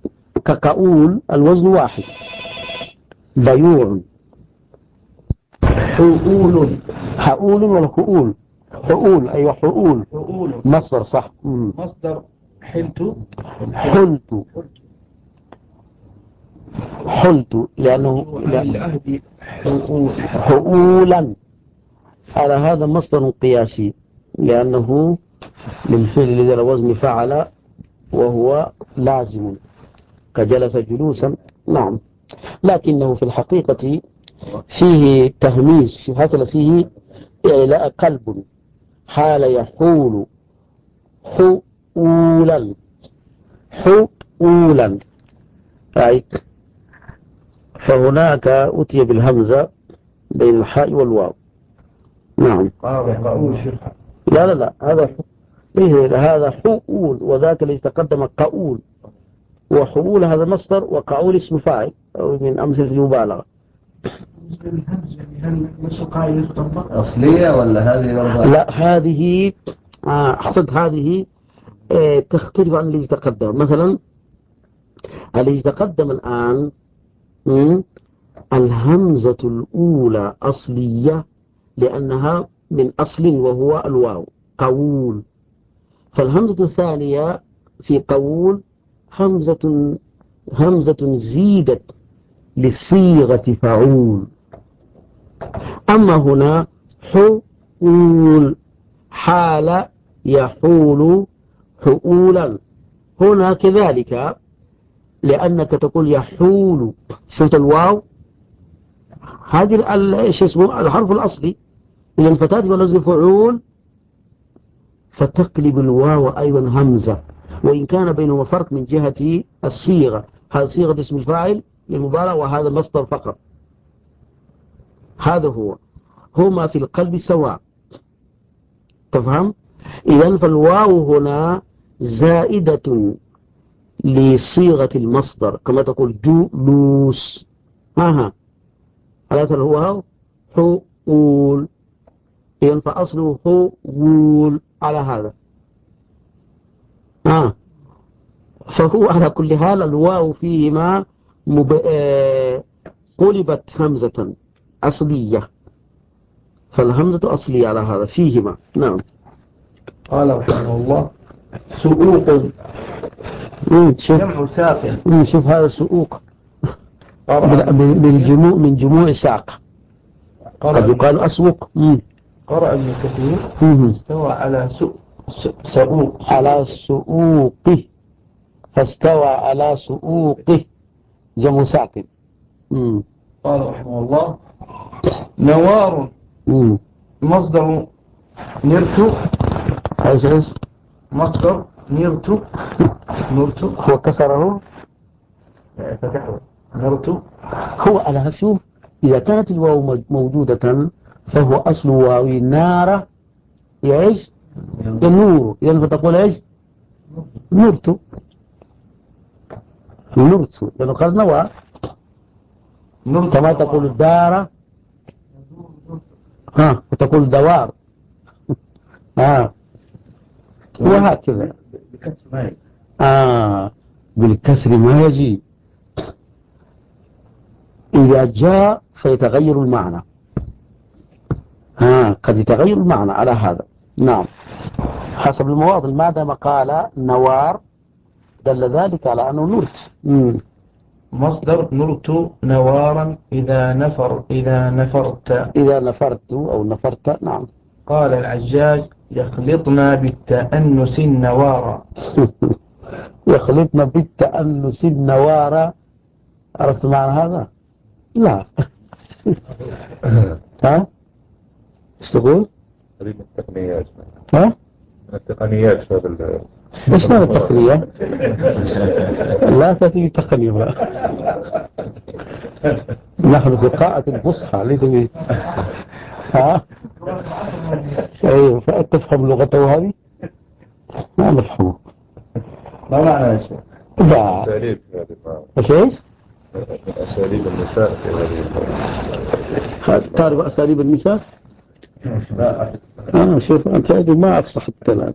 كقول الوزن واحد. بيوع. حؤول. حؤول ولا حؤول؟ حؤول، أيوة حؤول. حؤول مصدر صح. مصدر حلت. حلت. حلت لأنه العهد حؤول. حؤولا، على هذا مصدر قياسي لأنه للفعل الذي على وزن فعل وهو لازم كجلس جلوسا. نعم، لكنه في الحقيقة فيه تهميز، في حصل فيه إعلاء قلب حال يحول حؤولا. حؤولا رأيت، فهناك أتي بالهمزة بين الحاء والواو. نعم. لا لا لا، هذا إيه، هذا حؤول وذاك الذي تقدم قؤول، وحؤول هذا مصدر وقؤول اسم فاعل أو من أمثلة المبالغة. أصلية ولا هذه برضه؟ لا هذه أقصد هذه تختلف عن الذي تقدم. مثلا الذي تقدم الآن الهمزة الأولى أصلية لأنها من أصل وهو الواو قول، فالهمزة الثانية في قول همزة زيدت لصيغة فعول. أما هنا حؤول حال يحول حؤولا، هنا كذلك لأنك تقول يحول، شفت الواو هذه ايش اسمه الحرف الأصلي، إذا فتاتي ولزم فعول فتقلب الواو أيضا همزة، وإن كان بينهما فرق من جهة الصيغة، هذا صيغة اسم الفاعل للمبالغة وهذا مصدر فقط. هذا هما في القلب سواء، تفهم؟ إذن فالواو هنا زائدة لصيغة المصدر كما تقول جلوس. هذا هو حؤول، إذن فأصله حؤول على هذا. فهو على كل حال الواو فيهما قلبت همزة أصلية، فالهمزة أصلية على هذا فيهما. نعم. قال رحمه الله سؤوق. جمع ساق. شوف هذا سؤوق من جموع ساق، قد يقال أسوق. قرأ ابن كثير استوى على سؤوق على سؤوقه، فاستوى على سؤوقه جمع ساق. قال رحمه الله نوار مصدر نرت. ايش مصدر نرت هو كسره فتحه نرت. هو على شوف إذا كانت الواو موجودة فهو أصل واوي نار يعيش النور، يعني فتقول ايش نرت لأنه قال نوى، كما تقول الدار وتقول دوار وهكذا. بالكسر ما يجي، إذا جاء فيتغير المعنى، قد يتغير المعنى على هذا. نعم، حسب المواطن ما دام قال نوار دل ذلك على أنه نرت. مصدر نرت نوارا إذا نفرت أو نفرت. نعم. قال العجاج يخلطنا بالتأنس النوارا. يخلطنا بالتأنس النوارا، عرفت معنى هذا؟ لا. ايش تقول؟ هذه من التقنيات. من التقنيات في هذا ايش معنى التقنية؟ لا تأتي تقنية. نحن في قاعة الفصحى ليس في ايوه، تفهم لغته هذه؟ ما نفهمه. ما معنى يا شيخ؟ لا. أساليب ايش؟ أساليب النساء في هذه. تعرف أساليب النساء؟ شوف أنت ما أفصح الكلام.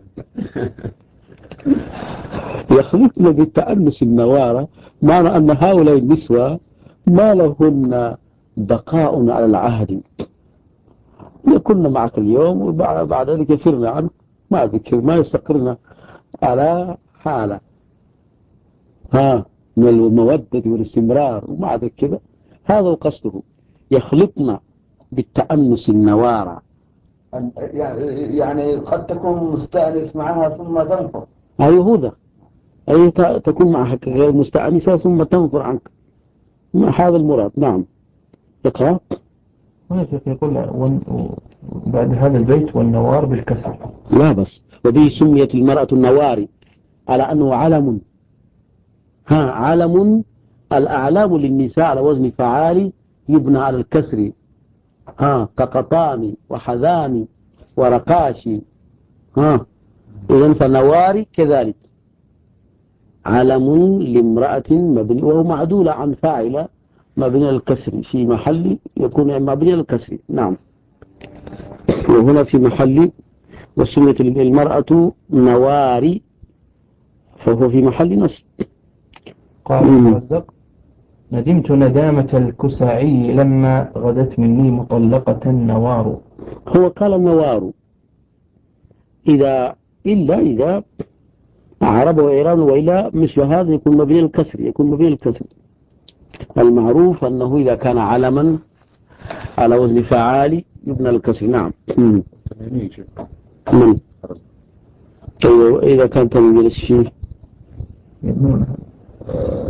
يخلطنا بالتأنس النوارة، معنى أن هؤلاء النسوة ما لهن بقاء على العهد، كنا معك اليوم وبعد ذلك فرنا عنك، ما ذكر ما يستقرنا على حالة من المودة والاستمرار ومع ذلك كذا. هذا قصده، يخلطنا بالتأنس النوارى. يعني قد تكون مستأنس معها ثم تنفر. أيوه هذا، أي تكون معك غير مستأنسة ثم تنفر عنك، هذا المراد. نعم اقرأ. هنا شيخ يقول بعد هذا البيت والنوار بالكسر. لا بس، وبه سميت المرأة النواري على أنه علم. علم، الأعلام للنساء على وزن فعال يبنى على الكسر، كقطان وحذان ورقاشي. إذن فالنواري كذلك علم لامرأة مبني، وهو معدول عن فاعل مبني الكسر في محل يكون مبني الكسر. نعم، وهنا في محل وسميت المرأة نواري فهو في محل نصب. قال الرزاق: ندمت ندامة الكساعي لما غدت مني مطلقة نوار. هو قال النوار إلا أعرب وإيران، وإلا مثل هذا يكون مبني الكسر. المعروف أنه إذا كان علما على وزن فعال يبنى الكسر. نعم. إذا كان تنوين الشيء